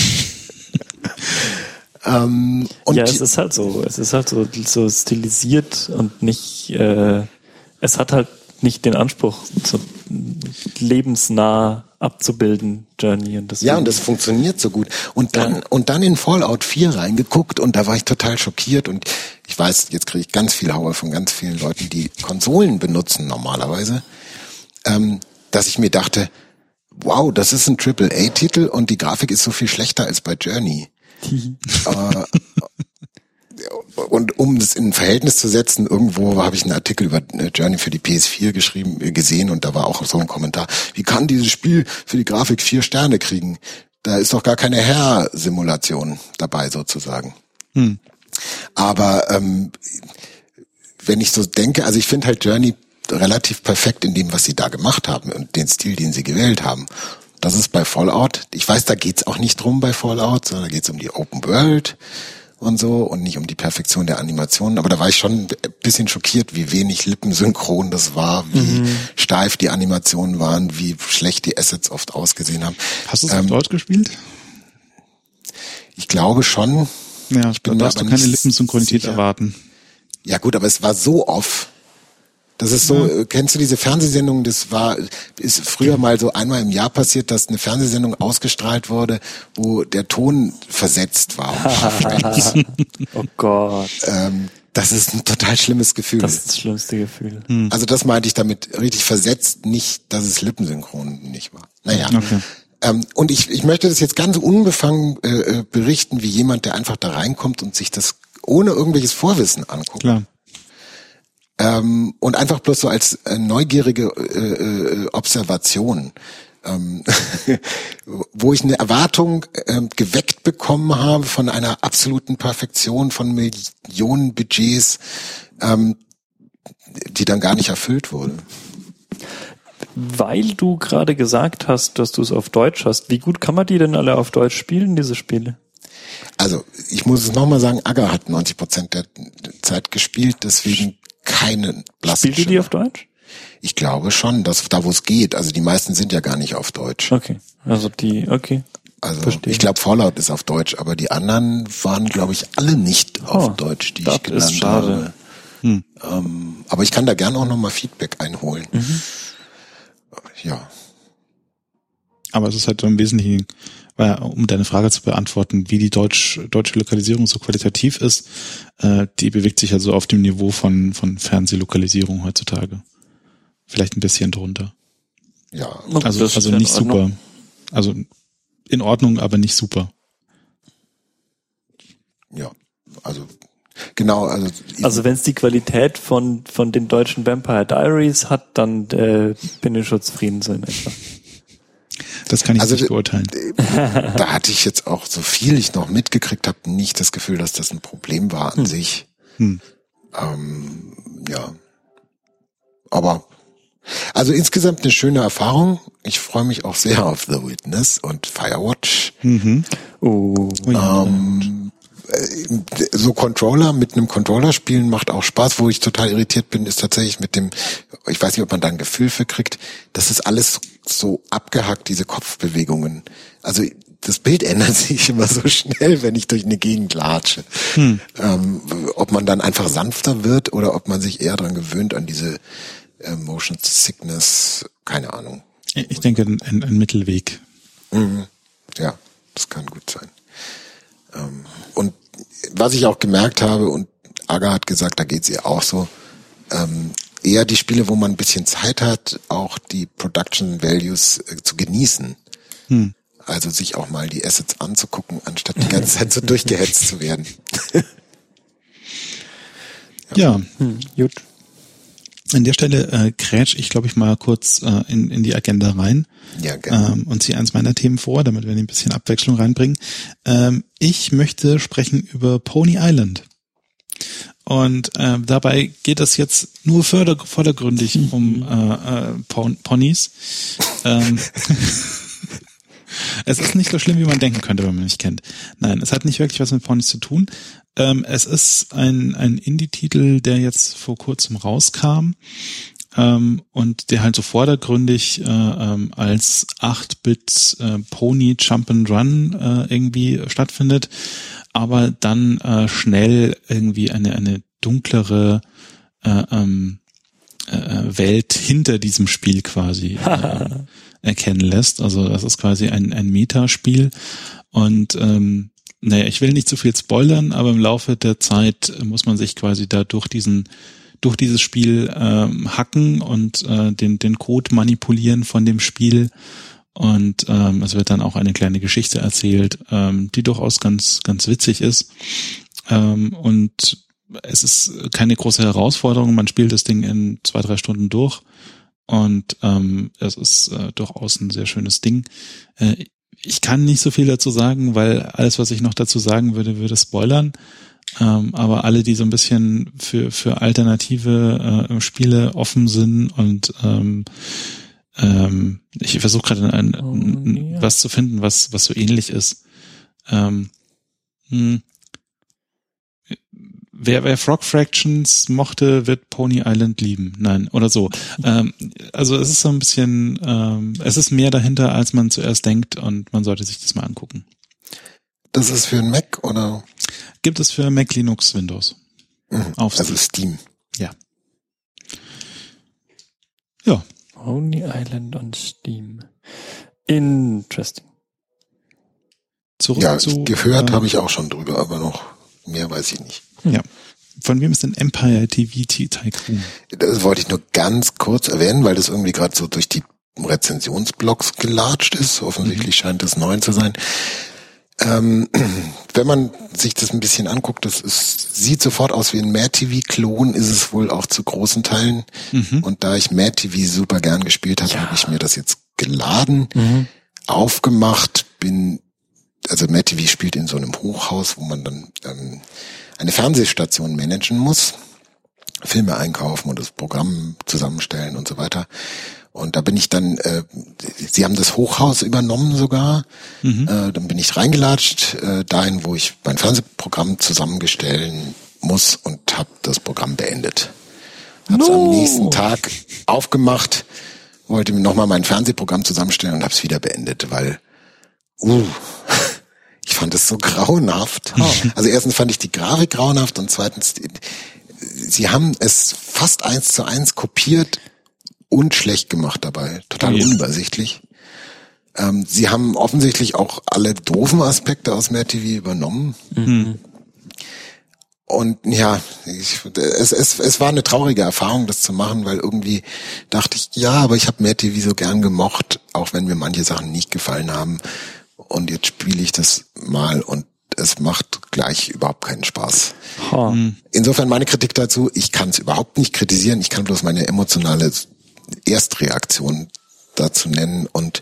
Und ja, es ist halt so so stilisiert und nicht, es hat halt nicht den Anspruch, so lebensnah abzubilden, Journey. Und das funktioniert so gut. Und dann in Fallout 4 reingeguckt und da war ich total schockiert und ich weiß, jetzt kriege ich ganz viel Haue von ganz vielen Leuten, die Konsolen benutzen normalerweise, dass ich mir dachte, wow, das ist ein AAA-Titel und die Grafik ist so viel schlechter als bei Journey. Und um das in ein Verhältnis zu setzen, irgendwo habe ich einen Artikel über Journey für die PS4 gesehen und da war auch so ein Kommentar, wie kann dieses Spiel für die Grafik 4 Sterne kriegen? Da ist doch gar keine Hair-Simulation dabei sozusagen. Aber wenn ich so denke, also ich finde halt Journey relativ perfekt in dem, was sie da gemacht haben und den Stil, den sie gewählt haben. Das ist bei Fallout. Ich weiß, da geht's auch nicht drum bei Fallout, sondern da geht's um die Open World und so und nicht um die Perfektion der Animationen. Aber da war ich schon ein bisschen schockiert, wie wenig lippensynchron das war, wie steif die Animationen waren, wie schlecht die Assets oft ausgesehen haben. Hast du es auf Deutsch gespielt? Ich glaube schon. Ja, da darfst du keine Lippensynchronität erwarten. Ja gut, aber es war so off. Das ist so, kennst du diese Fernsehsendung, ist früher mal so einmal im Jahr passiert, dass eine Fernsehsendung ausgestrahlt wurde, wo der Ton versetzt war. Oh Gott. Das ist ein total schlimmes Gefühl. Das ist das schlimmste Gefühl. Also das meinte ich damit richtig versetzt, nicht, dass es lippensynchron nicht war. Naja. Okay. Und ich möchte das jetzt ganz unbefangen berichten, wie jemand, der einfach da reinkommt und sich das ohne irgendwelches Vorwissen anguckt. Klar. Und einfach bloß so als neugierige Observation, wo ich eine Erwartung geweckt bekommen habe von einer absoluten Perfektion von Millionen Budgets, die dann gar nicht erfüllt wurde. Weil du gerade gesagt hast, dass du es auf Deutsch hast, wie gut kann man die denn alle auf Deutsch spielen, diese Spiele? Also, ich muss es nochmal sagen, Aga hat 90% der Zeit gespielt, deswegen keine blassen Spielt ihr die auf Deutsch? Ich glaube schon, dass da wo es geht. Also die meisten sind ja gar nicht auf Deutsch. Okay, also okay. Also Verstehe. ich glaube Fallout ist auf Deutsch, aber die anderen waren, glaube ich, alle nicht auf Deutsch, die ich genannt ist schade. habe. Aber ich kann da gerne auch nochmal Feedback einholen. Ja. Aber es ist halt so im Wesentlichen, um deine Frage zu beantworten, wie die deutsche Lokalisierung so qualitativ ist, die bewegt sich also auf dem Niveau von Fernsehlokalisierung heutzutage. Vielleicht ein bisschen drunter. Ja. Also nicht super. Also in Ordnung, aber nicht super. Ja, also genau. Also wenn es die Qualität von den deutschen Vampire Diaries hat, dann bin ich schon zufrieden so in etwa. Das kann ich nicht beurteilen. Da hatte ich jetzt auch, so viel ich noch mitgekriegt habe, nicht das Gefühl, dass das ein Problem war an sich. Ja. Aber also insgesamt eine schöne Erfahrung. Ich freue mich auch sehr auf The Witness und Firewatch. So Controller mit einem Controller spielen macht auch Spaß. Wo ich total irritiert bin, ist tatsächlich mit dem, ich weiß nicht, ob man da ein Gefühl für kriegt, das ist alles so abgehackt, diese Kopfbewegungen. Also das Bild ändert sich immer so schnell, wenn ich durch eine Gegend latsche. Ob man dann einfach sanfter wird oder ob man sich eher dran gewöhnt an diese Motion Sickness, keine Ahnung. Ich denke, ein Mittelweg. Ja, das kann gut sein. Und was ich auch gemerkt habe, und Aga hat gesagt, da geht's ihr auch so, eher die Spiele, wo man ein bisschen Zeit hat, auch die Production Values zu genießen. Also sich auch mal die Assets anzugucken, anstatt die ganze Zeit so durchgehetzt zu werden. Ja. Gut. An der Stelle grätsch ich, glaube ich, mal kurz in die Agenda rein. Ja, gerne. Und ziehe eins meiner Themen vor, damit wir ein bisschen Abwechslung reinbringen. Ich möchte sprechen über Pony Island. Und dabei geht es jetzt nur vordergründig um Ponys. Es ist nicht so schlimm, wie man denken könnte, wenn man mich kennt. Nein, es hat nicht wirklich was mit Ponys zu tun. Es ist ein Indie-Titel, der jetzt vor kurzem rauskam und der halt so vordergründig als 8-Bit Pony Jump'n'Run irgendwie stattfindet, aber dann schnell irgendwie eine dunklere Welt hinter diesem Spiel quasi erkennen lässt. Also das ist quasi ein Metaspiel und ich will nicht zu viel spoilern, aber im Laufe der Zeit muss man sich quasi da durch dieses Spiel hacken und den Code manipulieren von dem Spiel und es wird dann auch eine kleine Geschichte erzählt, die durchaus ganz ganz witzig ist und es ist keine große Herausforderung, man spielt das Ding in 2-3 Stunden durch und es ist durchaus ein sehr schönes Ding. Ich kann nicht so viel dazu sagen, weil alles, was ich noch dazu sagen würde spoilern. Aber alle, die so ein bisschen für alternative Spiele offen sind und ich versuche gerade was zu finden, was so ähnlich ist. Wer Frog Fractions mochte, wird Pony Island lieben. Nein, oder so. Also es ist so ein bisschen, es ist mehr dahinter, als man zuerst denkt und man sollte sich das mal angucken. Das ist für ein Mac oder? Gibt es für Mac, Linux, Windows. Auf Steam. Also Steam. Ja. Ja. Pony Island on Steam. Interesting. Zurück ja, zu, gehört habe ich auch schon drüber, aber noch mehr weiß ich nicht. Ja. Von wem ist denn Empire TV Tycoon? Das wollte ich nur ganz kurz erwähnen, weil das irgendwie gerade so durch die Rezensionsblogs gelatscht ist. Offensichtlich scheint es neu zu sein. Wenn man sich das ein bisschen anguckt, sieht sofort aus wie ein Mad TV-Klon, ist es wohl auch zu großen Teilen. Und da ich Mad TV super gern gespielt habe, habe ich mir das jetzt geladen, aufgemacht, also Mad TV spielt in so einem Hochhaus, wo man dann eine Fernsehstation managen muss, Filme einkaufen und das Programm zusammenstellen und so weiter. Und da bin ich dann, sie haben das Hochhaus übernommen sogar, dann bin ich reingelatscht, dahin, wo ich mein Fernsehprogramm zusammenstellen muss und habe das Programm beendet. Hab's am nächsten Tag aufgemacht, wollte mir nochmal mein Fernsehprogramm zusammenstellen und hab's wieder beendet, weil Ich fand es so grauenhaft. Also erstens fand ich die Grafik grauenhaft und zweitens, sie haben es fast 1:1 kopiert und schlecht gemacht dabei. Total unübersichtlich. Sie haben offensichtlich auch alle doofen Aspekte aus Mad TV übernommen. Mhm. Und ja, es war eine traurige Erfahrung, das zu machen, weil irgendwie dachte ich, ja, aber ich habe Mad TV so gern gemocht, auch wenn mir manche Sachen nicht gefallen haben. Und jetzt spiele ich das mal und es macht gleich überhaupt keinen Spaß. Insofern meine Kritik dazu, ich kann es überhaupt nicht kritisieren, ich kann bloß meine emotionale Erstreaktion dazu nennen und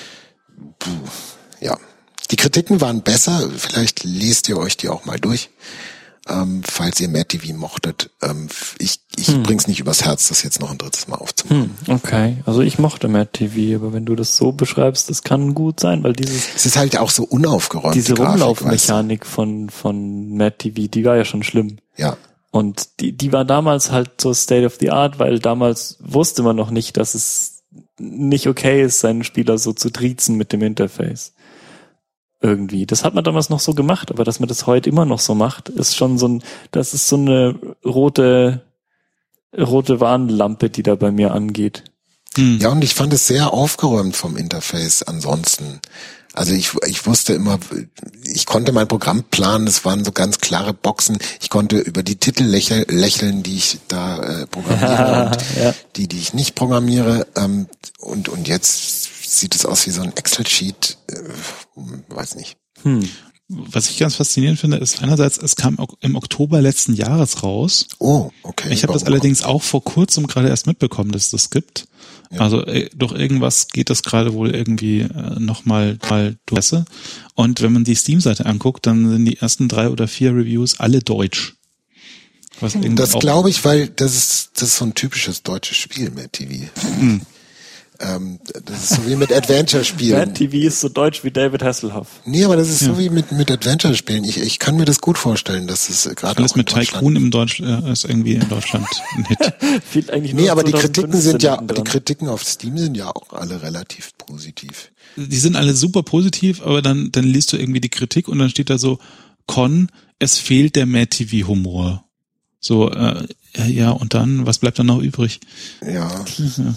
ja, die Kritiken waren besser, vielleicht lest ihr euch die auch mal durch. Falls ihr Mad TV mochtet, ich bring's nicht übers Herz, das jetzt noch ein drittes Mal aufzumachen. Okay, also ich mochte Mad TV, aber wenn du das so beschreibst, das kann gut sein, weil es ist halt auch so unaufgeräumt. Diese Rumlaufmechanik von Mad TV, die war ja schon schlimm. Ja. Und die war damals halt so State of the Art, weil damals wusste man noch nicht, dass es nicht okay ist, seinen Spieler so zu triezen mit dem Interface. Irgendwie. Das hat man damals noch so gemacht, aber dass man das heute immer noch so macht, ist schon das ist so eine rote Warnlampe, die da bei mir angeht. Ja, und ich fand es sehr aufgeräumt vom Interface ansonsten. Also ich wusste immer, ich konnte mein Programm planen, es waren so ganz klare Boxen, ich konnte über die Titel lächeln, die ich da programmiere und die ich nicht programmiere, und jetzt sieht es aus wie so ein Excel-Sheet, weiß nicht. Was ich ganz faszinierend finde, ist einerseits, es kam im Oktober letzten Jahres raus. Oh, okay. Ich habe das allerdings auch vor kurzem gerade erst mitbekommen, dass es das gibt. Ja. Also durch irgendwas geht das gerade wohl irgendwie nochmal durch. Und wenn man die Steam-Seite anguckt, dann sind die ersten 3 oder 4 Reviews alle deutsch. Das glaube ich, weil das ist so ein typisches deutsches Spiel, Mad TV. Das ist so wie mit Adventure-Spielen. Mad TV ist so deutsch wie David Hasselhoff. Nee, aber das ist so wie mit Adventure-Spielen. Ich kann mir das gut vorstellen, dass es gerade alles mit Tycoon ist irgendwie in Deutschland ein Hit. Nee, aber die Kritiken auf Steam sind ja auch alle relativ positiv. Die sind alle super positiv, aber dann liest du irgendwie die Kritik und dann steht da so, es fehlt der Mad TV Humor. So, ja, und dann, was bleibt dann noch übrig? Ja.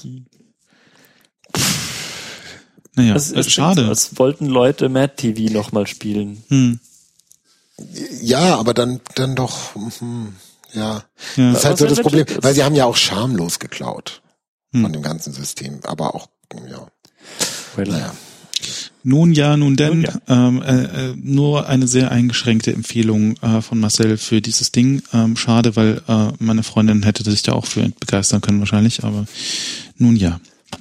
Naja, es schade. So, als wollten Leute Mad TV nochmal spielen. Ja, aber dann doch, ja. Das ist halt so das Problem, weil sie haben ja auch schamlos geklaut von dem ganzen System, aber auch, ja. Naja. Nun denn, nur eine sehr eingeschränkte Empfehlung von Marcel für dieses Ding. Schade, weil meine Freundin hätte sich da auch für begeistern können wahrscheinlich, aber nun ja.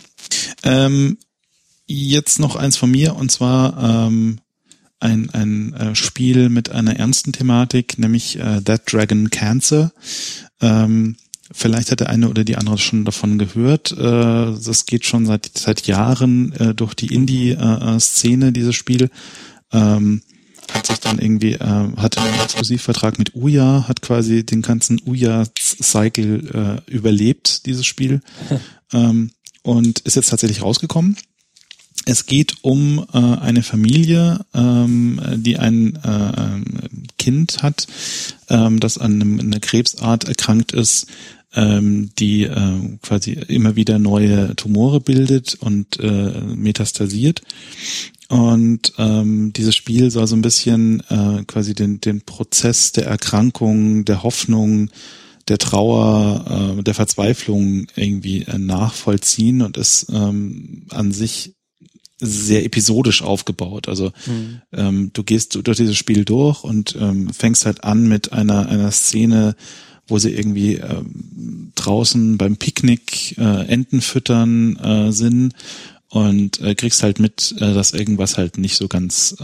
Jetzt noch eins von mir, und zwar ein Spiel mit einer ernsten Thematik, nämlich That Dragon Cancer. Vielleicht hat der eine oder die andere schon davon gehört. Das geht schon seit Jahren durch die Indie-Szene, dieses Spiel. Hat sich dann irgendwie, hatte einen Exklusivvertrag mit Ouya, hat quasi den ganzen Ouya-Cycle überlebt, dieses Spiel. Und ist jetzt tatsächlich rausgekommen. Es geht um eine Familie, die ein Kind hat, das an einer Krebsart erkrankt ist, die quasi immer wieder neue Tumore bildet und metastasiert. Und dieses Spiel soll so ein bisschen quasi den Prozess der Erkrankung, der Hoffnung, der Trauer, der Verzweiflung irgendwie nachvollziehen und ist an sich sehr episodisch aufgebaut. Also du gehst durch dieses Spiel durch und fängst halt an mit einer Szene, wo sie irgendwie draußen beim Picknick Enten füttern sind und kriegst halt mit, dass irgendwas halt nicht so ganz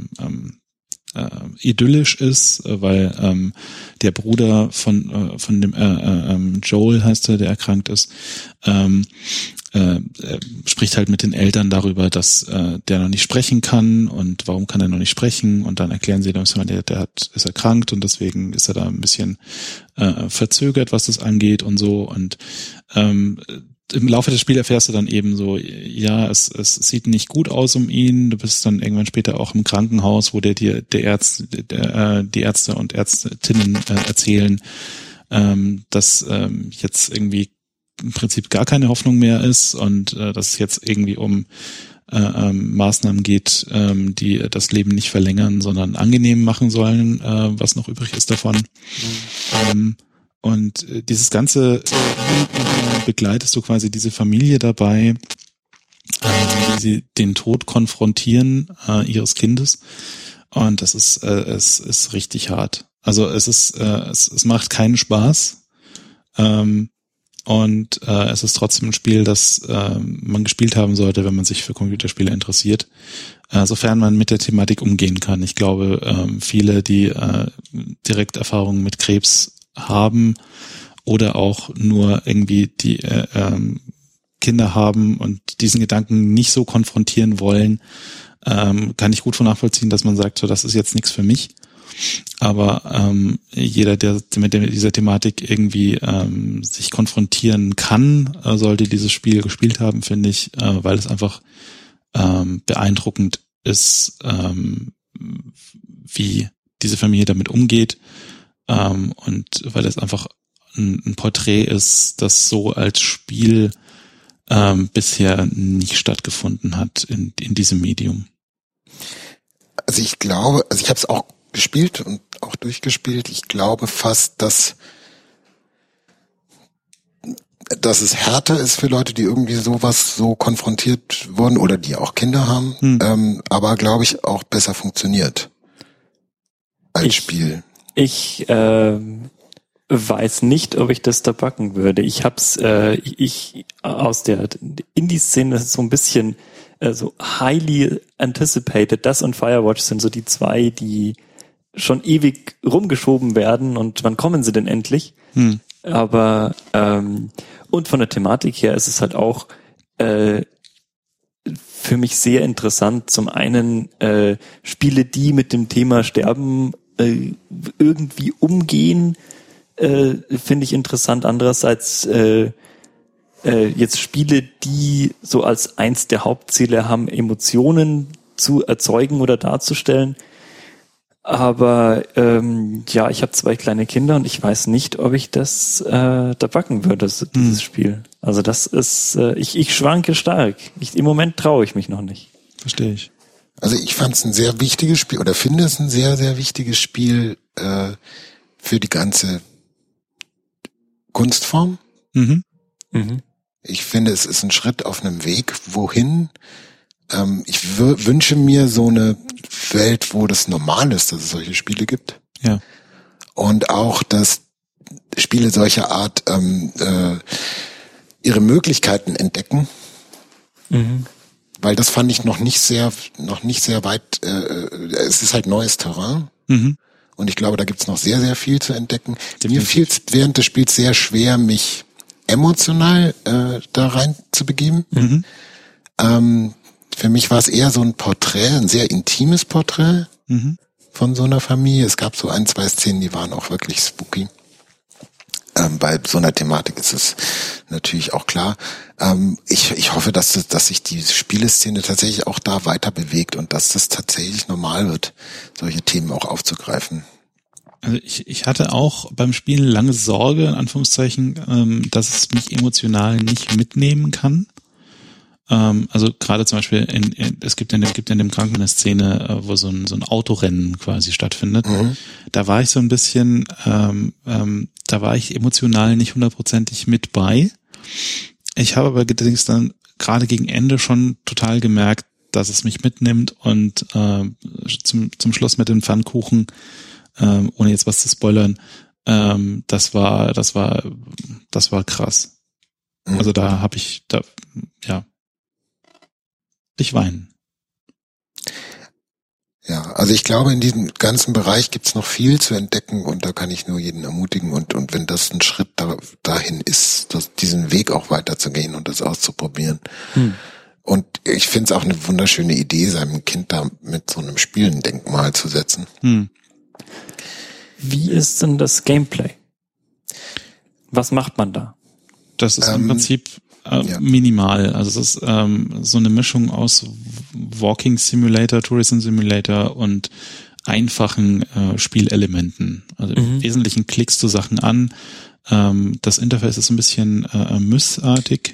idyllisch ist, weil der Bruder von dem Joel heißt er, der erkrankt ist, spricht halt mit den Eltern darüber, dass der noch nicht sprechen kann und warum kann er noch nicht sprechen, und dann erklären sie, dass ist erkrankt und deswegen ist er da ein bisschen verzögert, was das angeht und so, und im Laufe des Spiels erfährst du dann eben so, ja, es sieht nicht gut aus um ihn. Du bist dann irgendwann später auch im Krankenhaus, wo die Ärzte und Ärztinnen erzählen, dass jetzt irgendwie im Prinzip gar keine Hoffnung mehr ist und dass es jetzt irgendwie um Maßnahmen geht, die das Leben nicht verlängern, sondern angenehm machen sollen, was noch übrig ist davon. Und dieses Ganze begleitest du quasi diese Familie dabei, wie sie den Tod konfrontieren ihres Kindes. Und das ist es ist richtig hart. Also es macht keinen Spaß. Und es ist trotzdem ein Spiel, das man gespielt haben sollte, wenn man sich für Computerspiele interessiert, sofern man mit der Thematik umgehen kann. Ich glaube, viele, die direkt Erfahrungen mit Krebs haben oder auch nur irgendwie die Kinder haben und diesen Gedanken nicht so konfrontieren wollen, kann ich gut von nachvollziehen, dass man sagt, so, das ist jetzt nichts für mich. Aber jeder, der mit dieser Thematik irgendwie sich konfrontieren kann, sollte dieses Spiel gespielt haben, finde ich, weil es einfach beeindruckend ist, wie diese Familie damit umgeht, und weil es einfach ein Porträt ist, das so als Spiel bisher nicht stattgefunden hat in diesem Medium. Also ich glaube, ich habe es auch gespielt und auch durchgespielt. Ich glaube fast, dass es härter ist für Leute, die irgendwie sowas so konfrontiert wurden oder die auch Kinder haben, aber glaube ich auch besser funktioniert als Spiel. Ich weiß nicht, ob ich das da backen würde. Ich hab's, aus der Indie-Szene so ein bisschen so highly anticipated. Das und Firewatch sind so die zwei, die schon ewig rumgeschoben werden und wann kommen sie denn endlich? Aber und von der Thematik her ist es halt auch für mich sehr interessant. Zum einen Spiele, die mit dem Thema Sterben irgendwie umgehen, finde ich interessant. Andererseits jetzt Spiele, die so als eins der Hauptziele haben, Emotionen zu erzeugen oder darzustellen. Aber ja, ich habe 2 kleine Kinder und ich weiß nicht, ob ich das da backen würde, dieses Spiel. Also das ist, ich schwanke stark. Im Moment traue ich mich noch nicht. Verstehe ich. Also ich fand es ein sehr wichtiges Spiel oder finde es ein sehr, sehr wichtiges Spiel für die ganze Kunstform. Ich finde, es ist ein Schritt auf einem Weg, wohin. Ich wünsche mir so eine Welt, wo das normal ist, dass es solche Spiele gibt. Ja. Und auch, dass Spiele solcher Art ihre Möglichkeiten entdecken. Weil das fand ich noch nicht sehr weit, es ist halt neues Terrain. Und ich glaube, da gibt's noch sehr, sehr viel zu entdecken. Mir fiel es während des Spiels sehr schwer, mich emotional da rein zu begeben. Für mich war es eher so ein Porträt, ein sehr intimes Porträt von so einer Familie. Es gab so 1, 2 Szenen, die waren auch wirklich spooky. Bei so einer Thematik ist es natürlich auch klar. Ich hoffe, dass sich die Spieleszene tatsächlich auch da weiter bewegt und dass das tatsächlich normal wird, solche Themen auch aufzugreifen. Also ich hatte auch beim Spielen lange Sorge, in Anführungszeichen, dass es mich emotional nicht mitnehmen kann. Also gerade zum Beispiel es gibt in dem Krankenhaus eine Szene, wo so ein Autorennen quasi stattfindet. Da war ich so ein bisschen, da war ich emotional nicht 100%ig mit bei. Ich habe aber allerdings dann gerade gegen Ende schon total gemerkt, dass es mich mitnimmt und zum Schluss mit dem Pfannkuchen, ohne jetzt was zu spoilern, das war krass. Also ich weine. Ja, also ich glaube, in diesem ganzen Bereich gibt's noch viel zu entdecken und da kann ich nur jeden ermutigen und wenn das ein Schritt dahin ist, diesen Weg auch weiterzugehen und das auszuprobieren. Und ich finde es auch eine wunderschöne Idee, seinem Kind da mit so einem Spiel ein Denkmal zu setzen. Wie ist denn das Gameplay? Was macht man da? Das ist im Prinzip Minimal. Also es ist so eine Mischung aus Walking Simulator, Tourism Simulator und einfachen Spielelementen. Also im Wesentlichen klickst du Sachen an. Das Interface ist ein bisschen Myth-artig.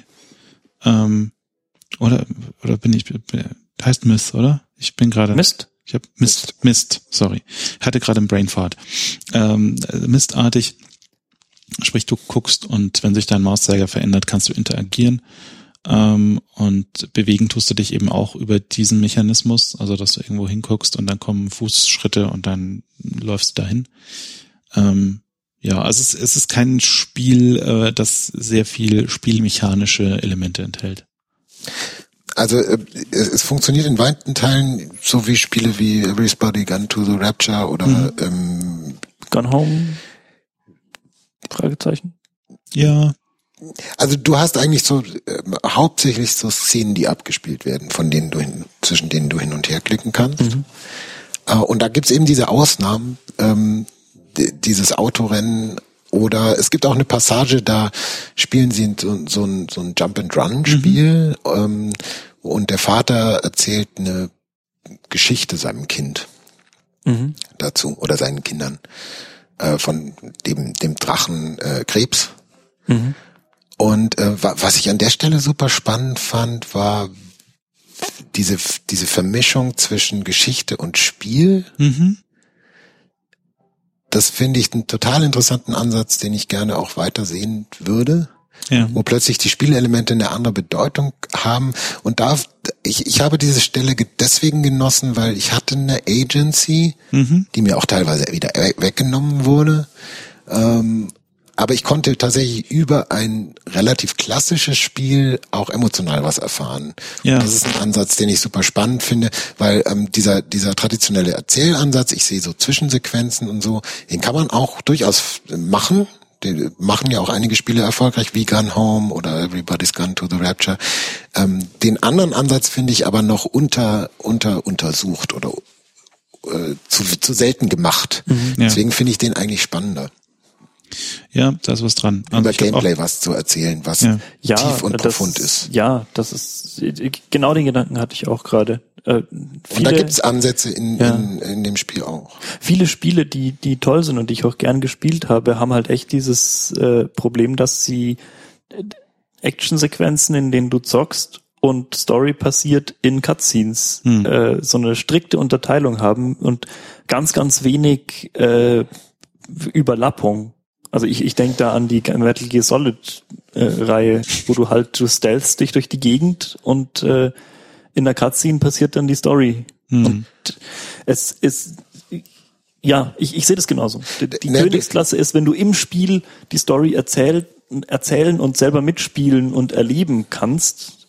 Oder heißt Myth, oder? Ich bin gerade... Mist? Ich habe Mist, sorry. Ich hatte gerade einen Brainfart. Mistartig, sprich du guckst und wenn sich dein Mauszeiger verändert, kannst du interagieren. Und bewegen tust du dich eben auch über diesen Mechanismus, also dass du irgendwo hinguckst und dann kommen Fußschritte und dann läufst du dahin. Also es ist kein Spiel, das sehr viel spielmechanische Elemente enthält. Also es funktioniert in weiten Teilen so wie Spiele wie Everybody Gone to the Rapture oder Gone Home? Fragezeichen. Ja. Also du hast eigentlich so hauptsächlich so Szenen, die abgespielt werden, zwischen denen du hin und her klicken kannst. Und da gibt's eben diese Ausnahmen, dieses Autorennen. Oder es gibt auch eine Passage, da spielen sie so ein Jump-and-Run-Spiel und der Vater erzählt eine Geschichte seinem Kind dazu oder seinen Kindern von dem Drachen Krebs. Und was ich an der Stelle super spannend fand, war diese Vermischung zwischen Geschichte und Spiel. Das finde ich einen total interessanten Ansatz, den ich gerne auch weiter sehen würde. Ja. Wo plötzlich die Spielelemente eine andere Bedeutung haben. Und ich habe diese Stelle deswegen genossen, weil ich hatte eine Agency, die mir auch teilweise wieder weggenommen wurde. Aber ich konnte tatsächlich über ein relativ klassisches Spiel auch emotional was erfahren. Ja. Und das ist ein Ansatz, den ich super spannend finde, weil dieser traditionelle Erzählansatz, ich sehe so Zwischensequenzen und so, den kann man auch durchaus machen. Den machen ja auch einige Spiele erfolgreich, wie Gone Home oder Everybody's Gone to the Rapture. Den anderen Ansatz finde ich aber noch untersucht oder zu selten gemacht. Deswegen finde ich den eigentlich spannender. Ja, da ist was dran. Also über Gameplay was zu erzählen, was tief und profund ist. Ja, das ist, genau den Gedanken hatte ich auch gerade. Und da gibt's Ansätze in dem Spiel auch. Viele Spiele, die toll sind und die ich auch gern gespielt habe, haben halt echt dieses Problem, dass sie Actionsequenzen, in denen du zockst und Story passiert in Cutscenes, so eine strikte Unterteilung haben und ganz, ganz wenig Überlappung. Also ich denke da an die Metal Gear Solid Reihe, wo du stealthst dich durch die Gegend und in der Cutscene passiert dann die Story. Und es ist, ja, ich sehe das genauso. Die Königsklasse ist, wenn du im Spiel die Story erzählen und selber mitspielen und erleben kannst.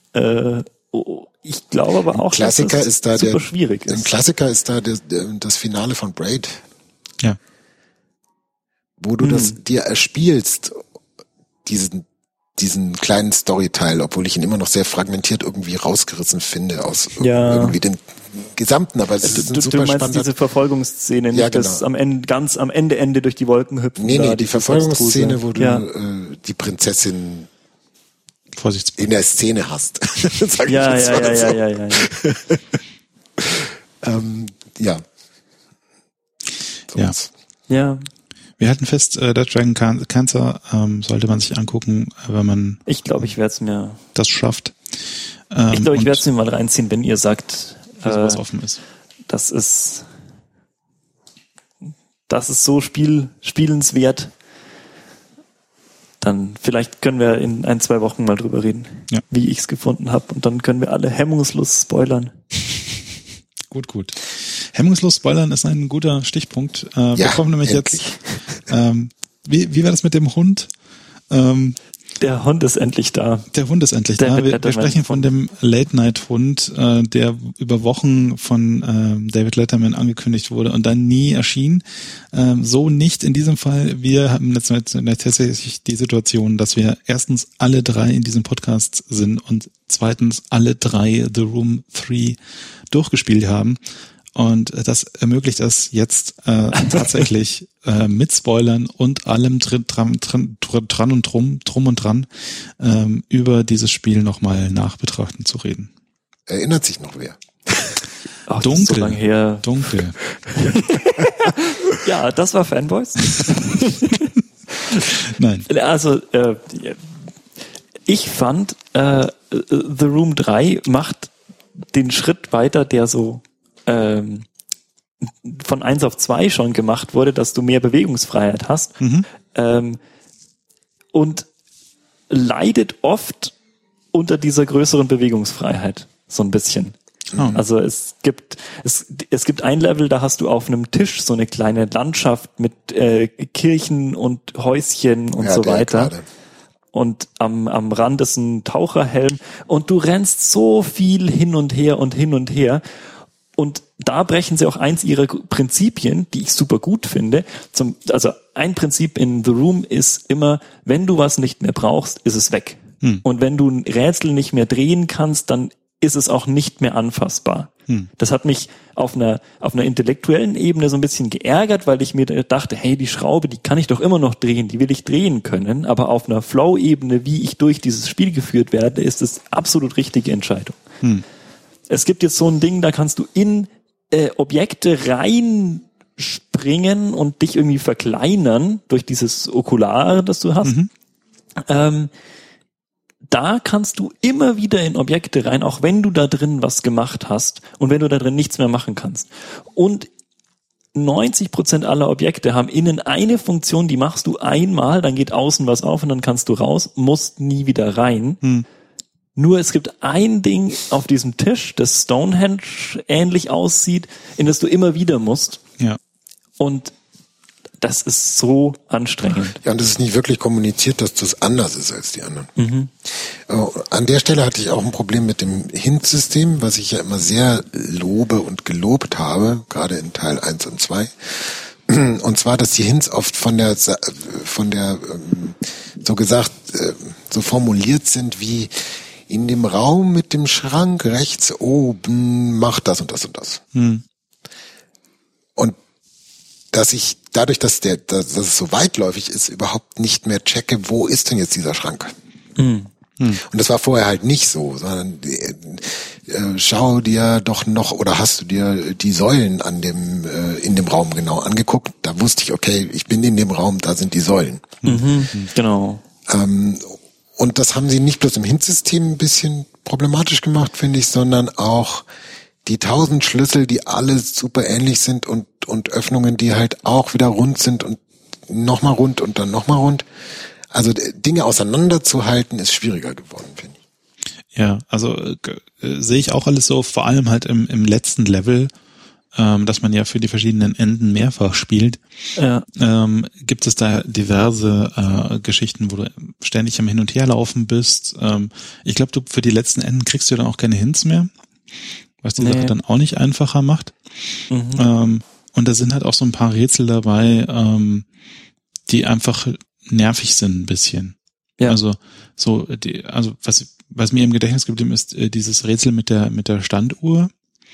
Ich glaube aber auch, dass das super schwierig ist. Ein Klassiker ist da das Finale von Braid. Ja. Wo du das dir erspielst, diesen kleinen Storyteil, obwohl ich ihn immer noch sehr fragmentiert irgendwie rausgerissen finde aus irgendwie den gesamten, aber es ist ein super spannender... Du meinst diese Verfolgungsszene, nicht das am Ende, ganz am Ende durch die Wolken hüpfen? Nee, die Verfolgungsszene, wo du die Prinzessin in der Szene hast. Sag ich jetzt mal so. Ja. Wir halten fest, Dead Dragon Cancer sollte man sich angucken, wenn man ich glaube, ich werde es mir das schafft. Ich glaube, ich werde es mir mal reinziehen, wenn ihr sagt, was offen ist. Das ist so spielenswert. Dann vielleicht können wir in 1-2 Wochen mal drüber reden, wie ich es gefunden habe. Und dann können wir alle hemmungslos spoilern. Gut. Hemmungslos spoilern ist ein guter Stichpunkt. Wir kommen nämlich endlich. Jetzt. Wie war das mit dem Hund? Der Hund ist endlich da. Der Hund ist endlich da. Wir sprechen von dem Late-Night-Hund, der über Wochen von David Letterman angekündigt wurde und dann nie erschien. So nicht in diesem Fall. Wir haben jetzt tatsächlich die Situation, dass wir erstens alle 3 in diesem Podcast sind und zweitens alle 3 The Room 3 durchgespielt haben. Und das ermöglicht es jetzt tatsächlich mit Spoilern und allem dran und drum und dran über dieses Spiel nochmal nachbetrachten zu reden. Erinnert sich noch wer? Ach, Dunkel. das ist so lang her. Dunkel. Ja, das war Fanboys. Nein. Also, ich fand, The Room 3 macht den Schritt weiter, der so von 1 auf 2 schon gemacht wurde, dass du mehr Bewegungsfreiheit hast. Und leidet oft unter dieser größeren Bewegungsfreiheit. So ein bisschen. Oh. Also es gibt ein Level, da hast du auf einem Tisch so eine kleine Landschaft mit Kirchen und Häuschen und so weiter. Grade. Und am Rand ist ein Taucherhelm und du rennst so viel hin und her und hin und her. Und da brechen sie auch eins ihrer Prinzipien, die ich super gut finde. Also ein Prinzip in The Room ist immer, wenn du was nicht mehr brauchst, ist es weg. Und wenn du ein Rätsel nicht mehr drehen kannst, dann ist es auch nicht mehr anfassbar. Das hat mich auf einer intellektuellen Ebene so ein bisschen geärgert, weil ich mir dachte, hey, die Schraube, die kann ich doch immer noch drehen, die will ich drehen können. Aber auf einer Flow-Ebene, wie ich durch dieses Spiel geführt werde, ist es absolut richtige Entscheidung. Es gibt jetzt so ein Ding, da kannst du in Objekte reinspringen und dich irgendwie verkleinern durch dieses Okular, das du hast. Da kannst du immer wieder in Objekte rein, auch wenn du da drin was gemacht hast und wenn du da drin nichts mehr machen kannst. Und 90% aller Objekte haben innen eine Funktion, die machst du einmal, dann geht außen was auf und dann kannst du raus, musst nie wieder rein. Nur es gibt ein Ding auf diesem Tisch, das Stonehenge ähnlich aussieht, in das du immer wieder musst. Ja. Und das ist so anstrengend. Ja, und es ist nicht wirklich kommuniziert, dass das anders ist als die anderen. An der Stelle hatte ich auch ein Problem mit dem Hint-System, was ich ja immer sehr lobe und gelobt habe, gerade in Teil 1 und 2. Und zwar, dass die Hints oft von der so gesagt, so formuliert sind wie: in dem Raum mit dem Schrank rechts oben macht das und das und das. Und dass ich dadurch, dass es so weitläufig ist, überhaupt nicht mehr checke, wo ist denn jetzt dieser Schrank? Und das war vorher halt nicht so, sondern schau dir doch noch, oder hast du dir die Säulen in dem Raum genau angeguckt? Da wusste ich, okay, ich bin in dem Raum, da sind die Säulen. Genau. Und das haben sie nicht bloß im Hint-System ein bisschen problematisch gemacht, finde ich, sondern auch die 1000 Schlüssel, die alle super ähnlich sind und Öffnungen, die halt auch wieder rund sind und nochmal rund und dann nochmal rund. Also Dinge auseinanderzuhalten ist schwieriger geworden, finde ich. Ja, also sehe ich auch alles so, vor allem halt im letzten Level, dass man ja für die verschiedenen Enden mehrfach spielt, gibt es da diverse Geschichten, wo du ständig am Hin- und Herlaufen bist. Ich glaube, für die letzten Enden kriegst du dann auch keine Hints mehr, was die Sache dann auch nicht einfacher macht. Und da sind halt auch so ein paar Rätsel dabei, die einfach nervig sind ein bisschen. Ja. Also was mir im Gedächtnis geblieben ist, dieses Rätsel mit der Standuhr.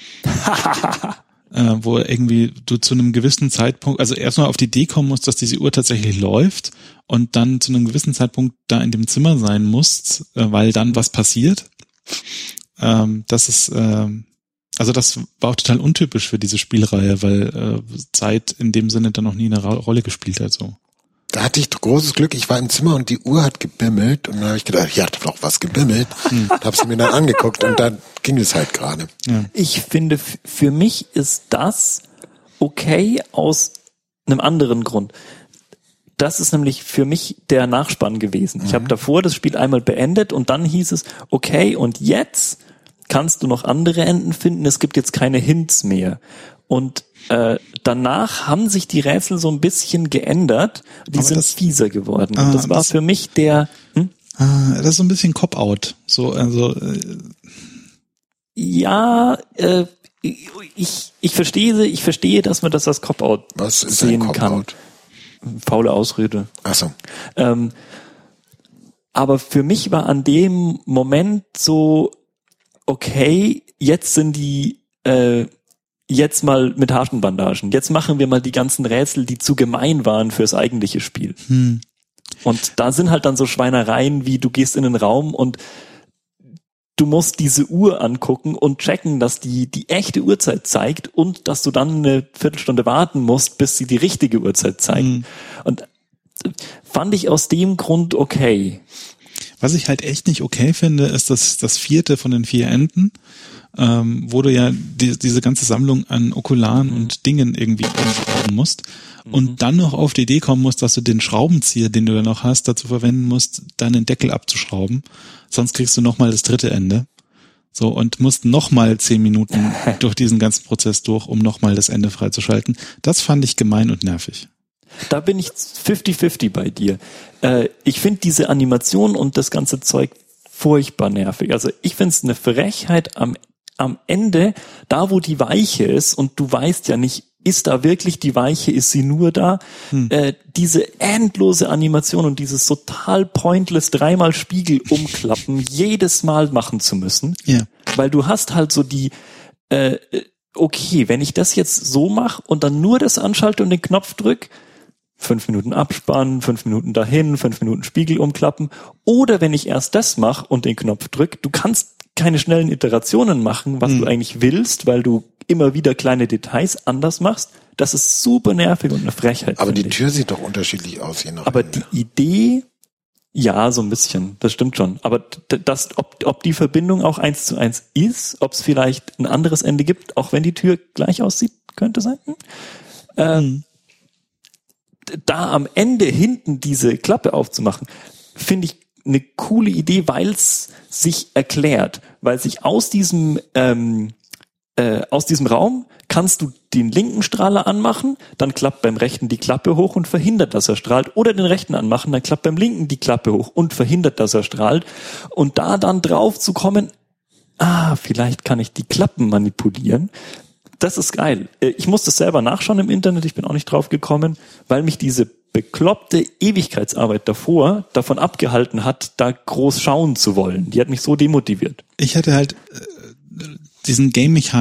Wo irgendwie du zu einem gewissen Zeitpunkt, also erstmal auf die Idee kommen musst, dass diese Uhr tatsächlich läuft und dann zu einem gewissen Zeitpunkt da in dem Zimmer sein musst, weil dann was passiert. Das ist, also das war auch total untypisch für diese Spielreihe, weil Zeit in dem Sinne dann noch nie eine Rolle gespielt hat, so. Da hatte ich großes Glück, ich war im Zimmer und die Uhr hat gebimmelt und dann habe ich gedacht, hier hat doch was gebimmelt. Habe sie mir dann angeguckt und dann ging es halt gerade. Ja. Ich finde, für mich ist das okay aus einem anderen Grund. Das ist nämlich für mich der Nachspann gewesen. Ich habe davor das Spiel einmal beendet und dann hieß es, okay, und jetzt kannst du noch andere Enden finden, es gibt jetzt keine Hints mehr. Und danach haben sich die Rätsel so ein bisschen geändert, die sind fieser geworden. Und das war für mich der... Das ist so ein bisschen Cop-Out. So, also ja, ich verstehe, dass man das als Cop-Out sehen kann. Faule Ausrede. Ach so. Aber für mich war an dem Moment so, okay, jetzt sind die jetzt mal mit harten Bandagen. Jetzt machen wir mal die ganzen Rätsel, die zu gemein waren fürs eigentliche Spiel. Und da sind halt dann so Schweinereien, wie du gehst in den Raum und du musst diese Uhr angucken und checken, dass die echte Uhrzeit zeigt und dass du dann eine Viertelstunde warten musst, bis sie die richtige Uhrzeit zeigt. Und fand ich aus dem Grund okay. Was ich halt echt nicht okay finde, ist das 4. von den 4 Enden, wo du ja diese ganze Sammlung an Okularen und Dingen irgendwie einschrauben musst und dann noch auf die Idee kommen musst, dass du den Schraubenzieher, den du da noch hast, dazu verwenden musst, deinen Deckel abzuschrauben. Sonst kriegst du nochmal das 3. Ende. So, und musst nochmal 10 Minuten durch diesen ganzen Prozess durch, um nochmal das Ende freizuschalten. Das fand ich gemein und nervig. Da bin ich 50-50 bei dir. Ich finde diese Animation und das ganze Zeug furchtbar nervig. Also ich finde es eine Frechheit am Ende, da wo die Weiche ist und du weißt ja nicht, ist da wirklich die Weiche, ist sie nur da? Diese endlose Animation und dieses total pointless 3-mal Spiegel umklappen, jedes Mal machen zu müssen. Ja. Weil du hast halt so die, okay, wenn ich das jetzt so mache und dann nur das anschalte und den Knopf drück, 5 Minuten abspannen, 5 Minuten dahin, 5 Minuten Spiegel umklappen. Oder wenn ich erst das mache und den Knopf drück, du kannst keine schnellen Iterationen machen, was du eigentlich willst, weil du immer wieder kleine Details anders machst. Das ist super nervig und eine Frechheit. Aber die Tür sieht doch unterschiedlich aus, je nach Aber Ende. die Idee, ja, so ein bisschen, das stimmt schon. Aber ob die Verbindung auch 1:1 ist, ob es vielleicht ein anderes Ende gibt, auch wenn die Tür gleich aussieht, könnte sein. Da am Ende hinten diese Klappe aufzumachen, finde ich eine coole Idee, weil es sich erklärt, weil sich aus diesem Raum kannst du den linken Strahler anmachen, dann klappt beim rechten die Klappe hoch und verhindert, dass er strahlt, oder den rechten anmachen, dann klappt beim linken die Klappe hoch und verhindert, dass er strahlt, und da dann drauf zu kommen, vielleicht kann ich die Klappen manipulieren. Das ist geil. Ich musste es selber nachschauen im Internet, ich bin auch nicht drauf gekommen, weil mich diese bekloppte Ewigkeitsarbeit davor davon abgehalten hat, da groß schauen zu wollen. Die hat mich so demotiviert. Ich hatte halt eine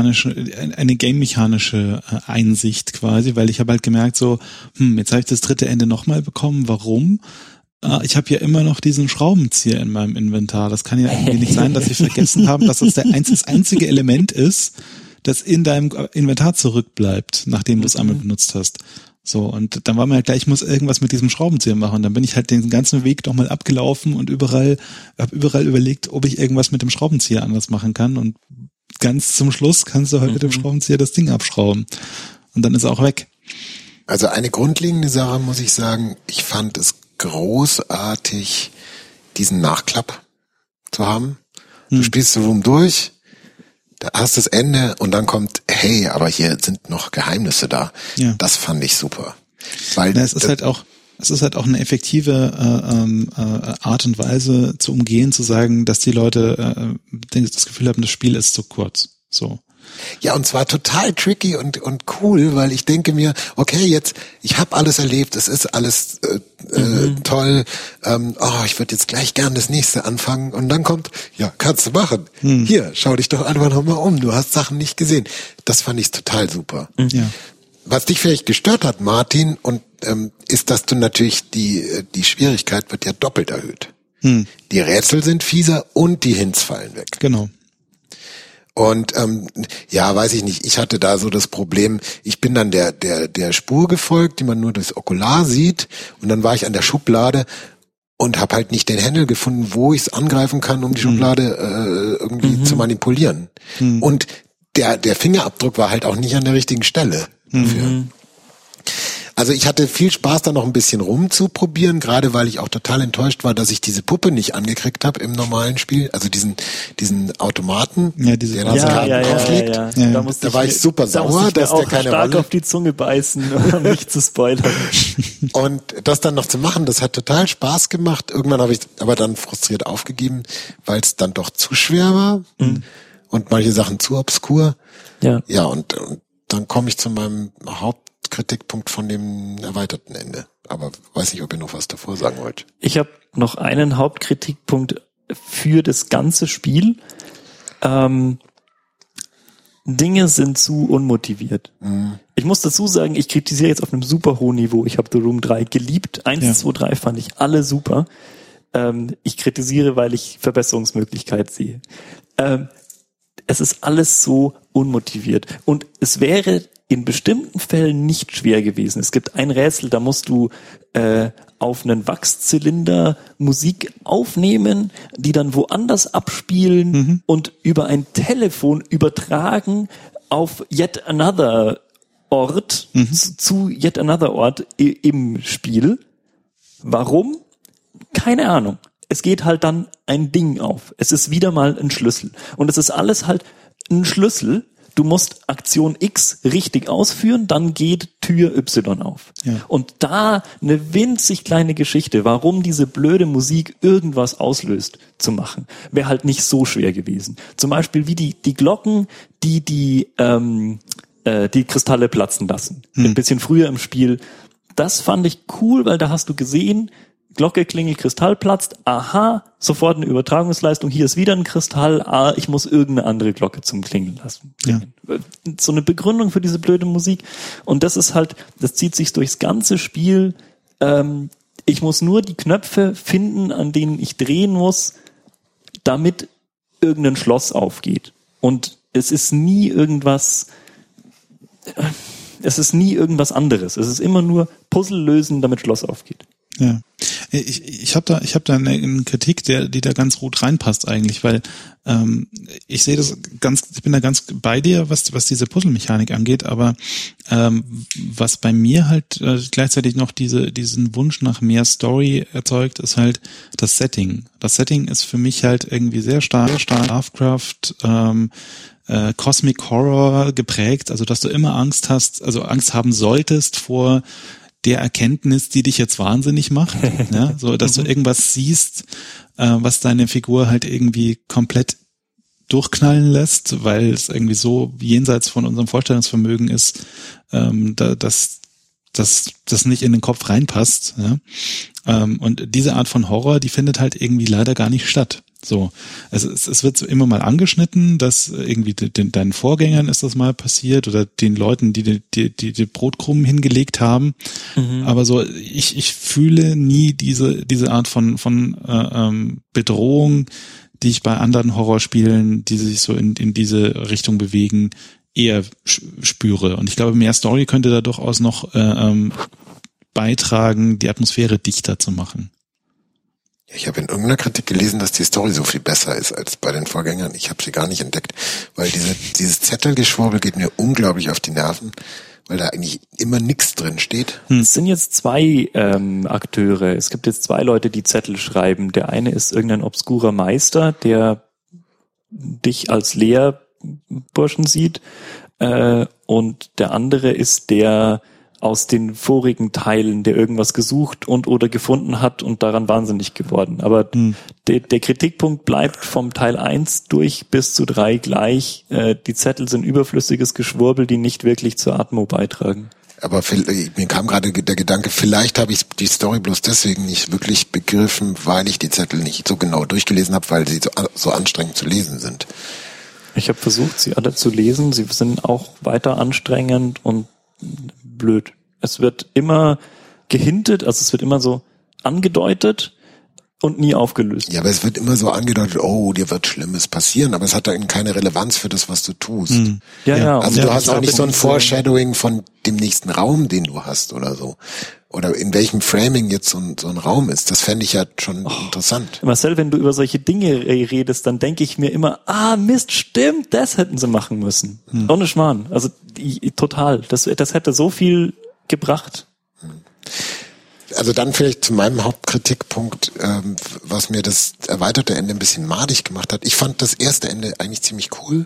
game-mechanische Einsicht quasi, weil ich habe halt gemerkt so, jetzt habe ich das 3. Ende nochmal bekommen. Warum? Ich habe ja immer noch diesen Schraubenzieher in meinem Inventar. Das kann ja irgendwie nicht sein, dass sie vergessen haben, dass das das einzige Element ist, das in deinem Inventar zurückbleibt, nachdem du es einmal benutzt hast. So, und dann war mir halt gleich, ich muss irgendwas mit diesem Schraubenzieher machen. Und dann bin ich halt den ganzen Weg nochmal abgelaufen und habe überall überlegt, ob ich irgendwas mit dem Schraubenzieher anders machen kann. Und ganz zum Schluss kannst du halt mit dem Schraubenzieher das Ding abschrauben. Und dann ist er auch weg. Also eine grundlegende Sache muss ich sagen, ich fand es großartig, diesen Nachklapp zu haben. Du spielst den Room durch, da hast das Ende und dann kommt, hey, aber hier sind noch Geheimnisse da. Ja. Das fand ich super. Weil es ist halt auch eine effektive Art und Weise zu umgehen, zu sagen, dass die Leute das Gefühl haben, das Spiel ist zu kurz. So. Ja, und zwar total tricky und cool, weil ich denke mir, okay, jetzt, ich habe alles erlebt, es ist alles toll, ich würde jetzt gleich gern das nächste anfangen, und dann kommt, ja, kannst du machen. Hier, schau dich doch einfach nochmal um, du hast Sachen nicht gesehen. Das fand ich total super. Ja. Was dich vielleicht gestört hat, Martin, und ist, dass du natürlich die Schwierigkeit wird ja doppelt erhöht. Die Rätsel sind fieser und die Hints fallen weg. Genau. Und weiß ich nicht, ich hatte da so das Problem, ich bin dann der Spur gefolgt, die man nur durchs Okular sieht, und dann war ich an der Schublade und habe halt nicht den Händel gefunden, wo ich es angreifen kann, um die Schublade irgendwie zu manipulieren. Und der Fingerabdruck war halt auch nicht an der richtigen Stelle dafür. Also ich hatte viel Spaß, da noch ein bisschen rumzuprobieren, gerade weil ich auch total enttäuscht war, dass ich diese Puppe nicht angekriegt habe im normalen Spiel, also diesen Automaten, der da drauf liegt. Da war ich super sauer, dass der keine stark Rolle auf die Zunge beißen, um nicht zu spoilern. Und das dann noch zu machen, das hat total Spaß gemacht. Irgendwann habe ich aber dann frustriert aufgegeben, weil es dann doch zu schwer war und manche Sachen zu obskur. Ja, und dann komme ich zu meinem Hauptkritikpunkt von dem erweiterten Ende. Aber weiß nicht, ob ihr noch was davor sagen wollt. Ich habe noch einen Hauptkritikpunkt für das ganze Spiel. Dinge sind zu unmotiviert. Ich muss dazu sagen, ich kritisiere jetzt auf einem super hohen Niveau. Ich habe The Room 3 geliebt. 1, 2, 3 fand ich alle super. Ich kritisiere, weil ich Verbesserungsmöglichkeit sehe. Es ist alles so unmotiviert. Und es wäre in bestimmten Fällen nicht schwer gewesen. Es gibt ein Rätsel, da musst du auf einen Wachszylinder Musik aufnehmen, die dann woanders abspielen und über ein Telefon übertragen auf yet another Ort, zu yet another Ort im Spiel. Warum? Keine Ahnung. Es geht halt dann ein Ding auf. Es ist wieder mal ein Schlüssel. Und es ist alles halt ein Schlüssel. Du musst Aktion X richtig ausführen, dann geht Tür Y auf. Ja. Und da eine winzig kleine Geschichte, warum diese blöde Musik irgendwas auslöst, zu machen, wäre halt nicht so schwer gewesen. Zum Beispiel wie die Glocken, die Kristalle platzen lassen. Ein bisschen früher im Spiel. Das fand ich cool, weil da hast du gesehen, Glocke klingelt, Kristall platzt, aha, sofort eine Übertragungsleistung, hier ist wieder ein Kristall, ich muss irgendeine andere Glocke zum Klingeln lassen. Ja. So eine Begründung für diese blöde Musik. Und das ist halt, das zieht sich durchs ganze Spiel. Ich muss nur die Knöpfe finden, an denen ich drehen muss, damit irgendein Schloss aufgeht. Und es ist nie irgendwas anderes. Es ist immer nur Puzzle lösen, damit Schloss aufgeht. Ja, ich habe da eine Kritik, die da ganz gut reinpasst eigentlich, weil ich sehe das ich bin da ganz bei dir, was diese Puzzle-Mechanik angeht, aber was bei mir halt gleichzeitig noch diesen Wunsch nach mehr Story erzeugt, ist halt das Setting. Das Setting ist für mich halt irgendwie sehr stark Lovecraft, Cosmic Horror geprägt, also dass du immer Angst haben solltest vor der Erkenntnis, die dich jetzt wahnsinnig macht, ja, so, dass du irgendwas siehst, was deine Figur halt irgendwie komplett durchknallen lässt, weil es irgendwie so jenseits von unserem Vorstellungsvermögen ist, dass das nicht in den Kopf reinpasst, ja. Und diese Art von Horror, die findet halt irgendwie leider gar nicht statt. So, also es wird so immer mal angeschnitten, dass irgendwie deinen Vorgängern ist das mal passiert oder den Leuten, die Brotkrumen hingelegt haben. Aber so, ich fühle nie diese Art von Bedrohung, die ich bei anderen Horrorspielen, die sich so in diese Richtung bewegen, eher spüre. Und ich glaube, mehr Story könnte da durchaus noch beitragen, die Atmosphäre dichter zu machen. Ich habe in irgendeiner Kritik gelesen, dass die Story so viel besser ist als bei den Vorgängern. Ich habe sie gar nicht entdeckt, weil dieses Zettelgeschwurbel geht mir unglaublich auf die Nerven, weil da eigentlich immer nichts drin steht. Es sind jetzt zwei Akteure. Es gibt jetzt zwei Leute, die Zettel schreiben. Der eine ist irgendein obskurer Meister, der dich als Lehrburschen sieht, und der andere ist der aus den vorigen Teilen, der irgendwas gesucht und oder gefunden hat und daran wahnsinnig geworden. Aber der Kritikpunkt bleibt vom Teil 1 durch bis zu 3 gleich. Die Zettel sind überflüssiges Geschwurbel, die nicht wirklich zur Atmo beitragen. Aber mir kam gerade der Gedanke, vielleicht habe ich die Story bloß deswegen nicht wirklich begriffen, weil ich die Zettel nicht so genau durchgelesen habe, weil sie so anstrengend zu lesen sind. Ich habe versucht, sie alle zu lesen. Sie sind auch weiter anstrengend und blöd. Es wird immer gehintet, also es wird immer so angedeutet und nie aufgelöst. Ja, aber es wird immer so angedeutet, oh, dir wird Schlimmes passieren, aber es hat da eben keine Relevanz für das, was du tust. Ja. Also du hast auch nicht so ein Foreshadowing von dem nächsten Raum, den du hast oder so. Oder in welchem Framing jetzt so ein Raum ist. Das fände ich ja schon interessant. Marcel, wenn du über solche Dinge redest, dann denke ich mir immer, Mist, stimmt, das hätten sie machen müssen. Ohne Schmarrn. Also total. Das hätte so viel gebracht. Also dann vielleicht zu meinem Hauptkritikpunkt, was mir das erweiterte Ende ein bisschen madig gemacht hat. Ich fand das erste Ende eigentlich ziemlich cool.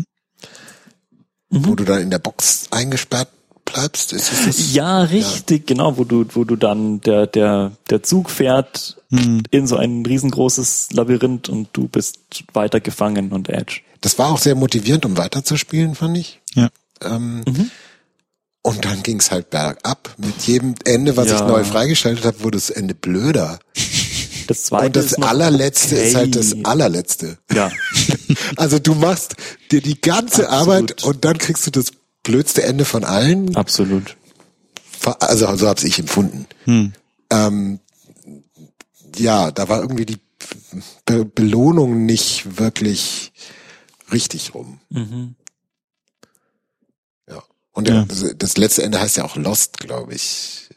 Wo du dann in der Box eingesperrt bleibst. Ist das? Ja, richtig, genau, wo du dann der Zug fährt in so ein riesengroßes Labyrinth und du bist weiter gefangen und Edge. Das war auch sehr motivierend, um weiterzuspielen, fand ich. Ja. Und dann ging's halt bergab. Mit jedem Ende, was ich neu freigeschaltet habe, wurde das Ende blöder. Das zweite und das ist noch allerletzte okay. ist halt das allerletzte. Ja. Also du machst dir die ganze Absolut. Arbeit und dann kriegst du das blödste Ende von allen. Absolut. Also so hab's ich empfunden. Ja, da war irgendwie die Belohnung nicht wirklich richtig rum. Ja. Und das letzte Ende heißt ja auch Lost, glaube ich.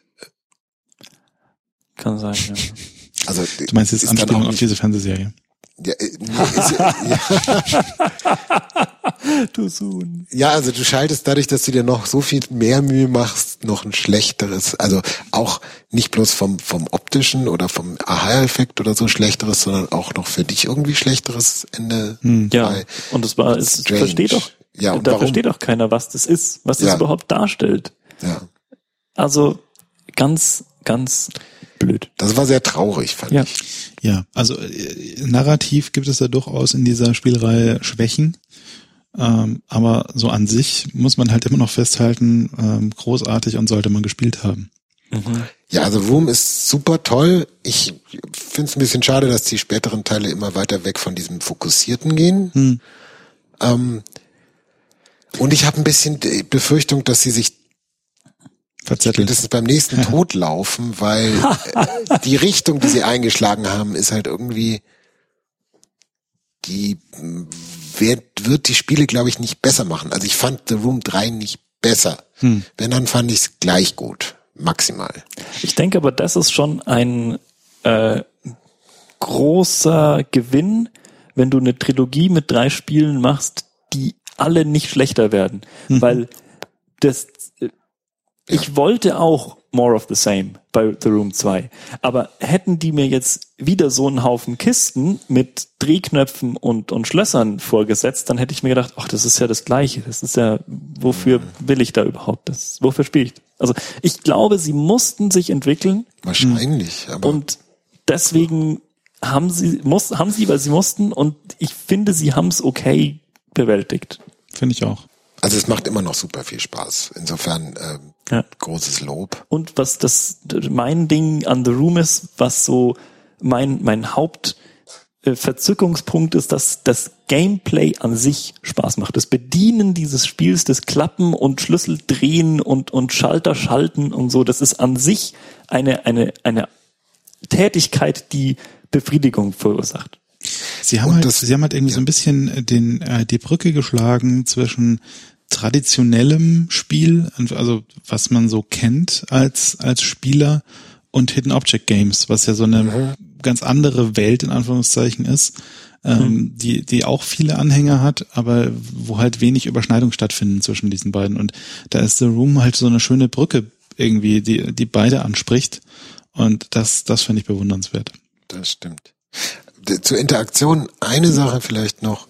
Kann sein, ja. Du Also meinst jetzt ist dann Anspielung auch auf nicht- diese Fernsehserie? Ja, Du Sohn. ja, also du schaltest dadurch, dass du dir noch so viel mehr Mühe machst, noch ein schlechteres, also auch nicht bloß vom optischen oder vom Aha-Effekt oder so schlechteres, sondern auch noch für dich irgendwie schlechteres Ende. Ja, und es Strange. versteht doch, Ja, und da warum? versteht doch keiner, was das ist, was das Ja. überhaupt darstellt. Ja, Also ganz, ganz blöd. das war sehr traurig, fand Ja. ich. Ja, also narrativ gibt es da durchaus in dieser Spielreihe Schwächen. Aber so an sich muss man halt immer noch festhalten, großartig und sollte man gespielt haben. Ja, also Room ist super toll. Ich finde es ein bisschen schade, dass die späteren Teile immer weiter weg von diesem Fokussierten gehen. Und ich habe ein bisschen die Befürchtung, dass sie sich Verzettelt. spätestens beim nächsten Tod laufen, weil die Richtung, die sie eingeschlagen haben, ist halt irgendwie wird die Spiele, glaube ich, nicht besser machen. Also ich fand The Room 3 nicht besser. Wenn, dann fand ich es gleich gut. Maximal. Ich denke aber, das ist schon ein großer Gewinn, wenn du eine Trilogie mit 3 Spielen machst, die alle nicht schlechter werden. Weil ich wollte auch more of the same bei The Room 2. Aber hätten die mir jetzt wieder so einen Haufen Kisten mit Drehknöpfen und Schlössern vorgesetzt, dann hätte ich mir gedacht, ach, das ist ja das Gleiche. Das ist ja, wofür will ich da überhaupt? Wofür spiele ich? Also ich glaube, sie mussten sich entwickeln. Wahrscheinlich, aber Und deswegen haben sie, weil sie mussten, und ich finde, sie haben es okay bewältigt. Finde ich auch. also es macht immer noch super viel Spaß. Insofern Ja. großes Lob. Und was mein Ding an The Room ist, was so mein Hauptverzückungspunkt ist, dass das Gameplay an sich Spaß macht. Das Bedienen dieses Spiels, das Klappen und Schlüssel drehen und Schalter schalten und so, das ist an sich eine Tätigkeit, die Befriedigung verursacht. Sie haben halt irgendwie so ein bisschen die Brücke geschlagen zwischen traditionellem Spiel, also was man so kennt als Spieler, und Hidden Object Games, was ja so eine ganz andere Welt in Anführungszeichen ist, die auch viele Anhänger hat, aber wo halt wenig Überschneidung stattfinden zwischen diesen beiden. Und da ist The Room halt so eine schöne Brücke irgendwie, die beide anspricht. Und das finde ich bewundernswert. Das stimmt. Zur Interaktion eine Sache vielleicht noch.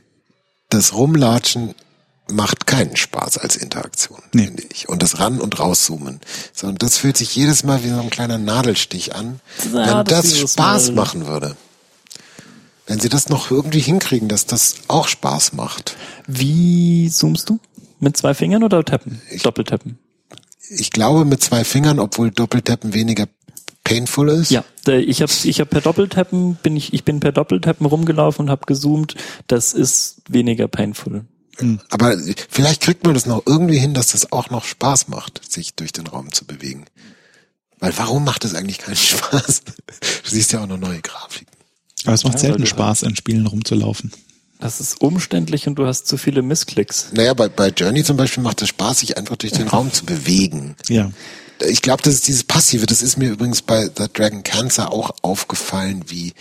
Das Rumlatschen macht keinen Spaß als Interaktion, finde ich. Und das Ran- und Rauszoomen. So, und das fühlt sich jedes Mal wie so ein kleiner Nadelstich an. Ja, wenn das dieses Spaß Mal. machen würde. Wenn sie das noch irgendwie hinkriegen, dass das auch Spaß macht. Wie zoomst du? Mit 2 Fingern oder tappen? Doppeltappen? Ich glaube mit 2 Fingern, obwohl Doppeltappen weniger painful ist. Ja, ich hab per Doppeltappen ich bin per Doppeltappen rumgelaufen und habe gezoomt. Das ist weniger painful. Aber vielleicht kriegt man das noch irgendwie hin, dass das auch noch Spaß macht, sich durch den Raum zu bewegen. Weil warum macht das eigentlich keinen Spaß? Du siehst ja auch noch neue Grafiken. Aber es macht Ja, selten weil du Spaß, in Spielen rumzulaufen. Das ist umständlich und du hast zu viele Missklicks. Naja, bei Journey zum Beispiel macht es Spaß, sich einfach durch den Raum zu bewegen. Ja. Ich glaube, das ist dieses Passive. Das ist mir übrigens bei The Dragon Cancer auch aufgefallen, wie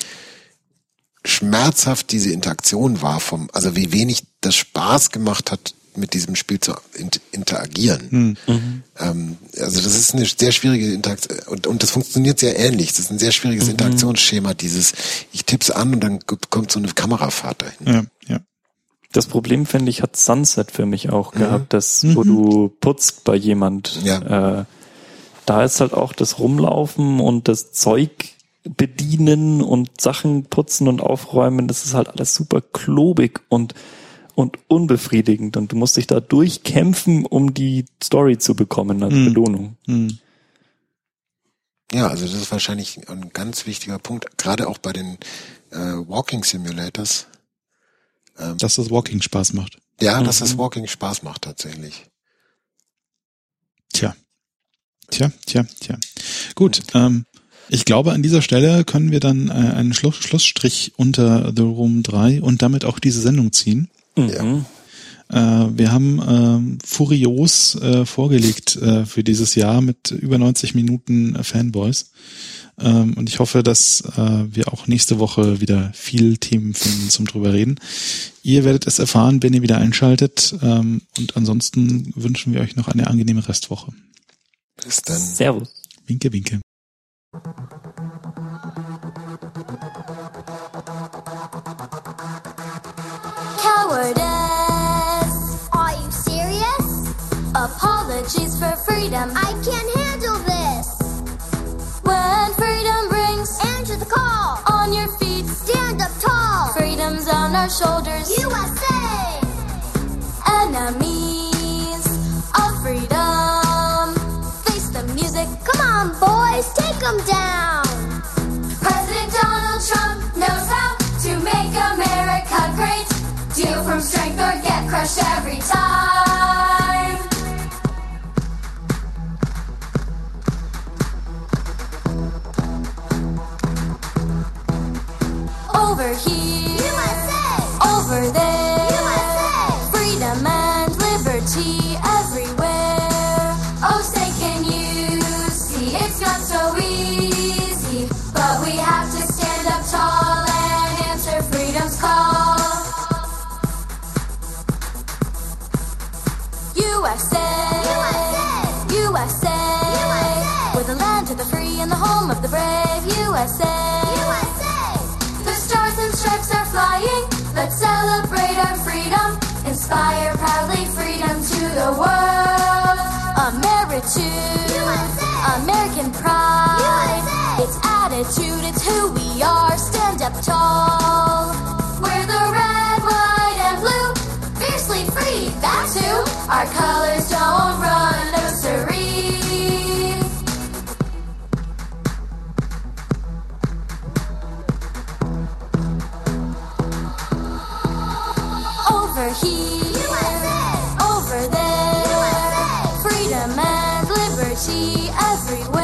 schmerzhaft diese Interaktion war also wie wenig das Spaß gemacht hat, mit diesem Spiel zu interagieren. Also das ist eine sehr schwierige Interaktion und das funktioniert sehr ähnlich. Das ist ein sehr schwieriges Interaktionsschema, ich tipp's an und dann kommt so eine Kamerafahrt dahin. Ja. Das Problem, finde ich, hat Sunset für mich auch gehabt, wo du putzt bei jemand. Ja. Da ist halt auch das Rumlaufen und das Zeug bedienen und Sachen putzen und aufräumen, das ist halt alles super klobig und unbefriedigend und du musst dich da durchkämpfen, um die Story zu bekommen als Belohnung. Ja, also das ist wahrscheinlich ein ganz wichtiger Punkt, gerade auch bei den Walking Simulators. Dass das Walking Spaß macht. Ja, dass das Walking Spaß macht tatsächlich. Tja. Gut, ich glaube, an dieser Stelle können wir dann einen Schlussstrich unter The Room 3 und damit auch diese Sendung ziehen. Ja. Wir haben furios vorgelegt für dieses Jahr mit über 90 Minuten Fanboys. Und ich hoffe, dass wir auch nächste Woche wieder viel Themen finden zum drüber reden. Ihr werdet es erfahren, wenn ihr wieder einschaltet. Und ansonsten wünschen wir euch noch eine angenehme Restwoche. Bis dann. Servus. Winke, winke. Cowardice. Are you serious? Apologies for freedom. I can't handle this. When freedom brings, answer the call. On your feet, stand up tall. Freedom's on our shoulders. USA. Enemies of freedom. Face the music. Come on, boys, take them down. President Donald Trump knows how to make America great. Deal from strength or get crushed every time. Over here, USA. Over there, USA. Freedom and liberty everywhere. Oh, say can you see it's not so easy, but we have to stand up tall and answer freedom's call. USA, USA, we're the land of the free and the home of the brave. USA, the stars and stripes are flying. Let's celebrate our freedom. Inspire proudly freedom to the world. Ameritude, American pride. It's attitude, it's who we are. Stand up tall. We're the red, white, and blue. Fiercely free, that's who. Our colors don't run, no siree. Over here, USA. Over there, USA. Freedom and liberty everywhere.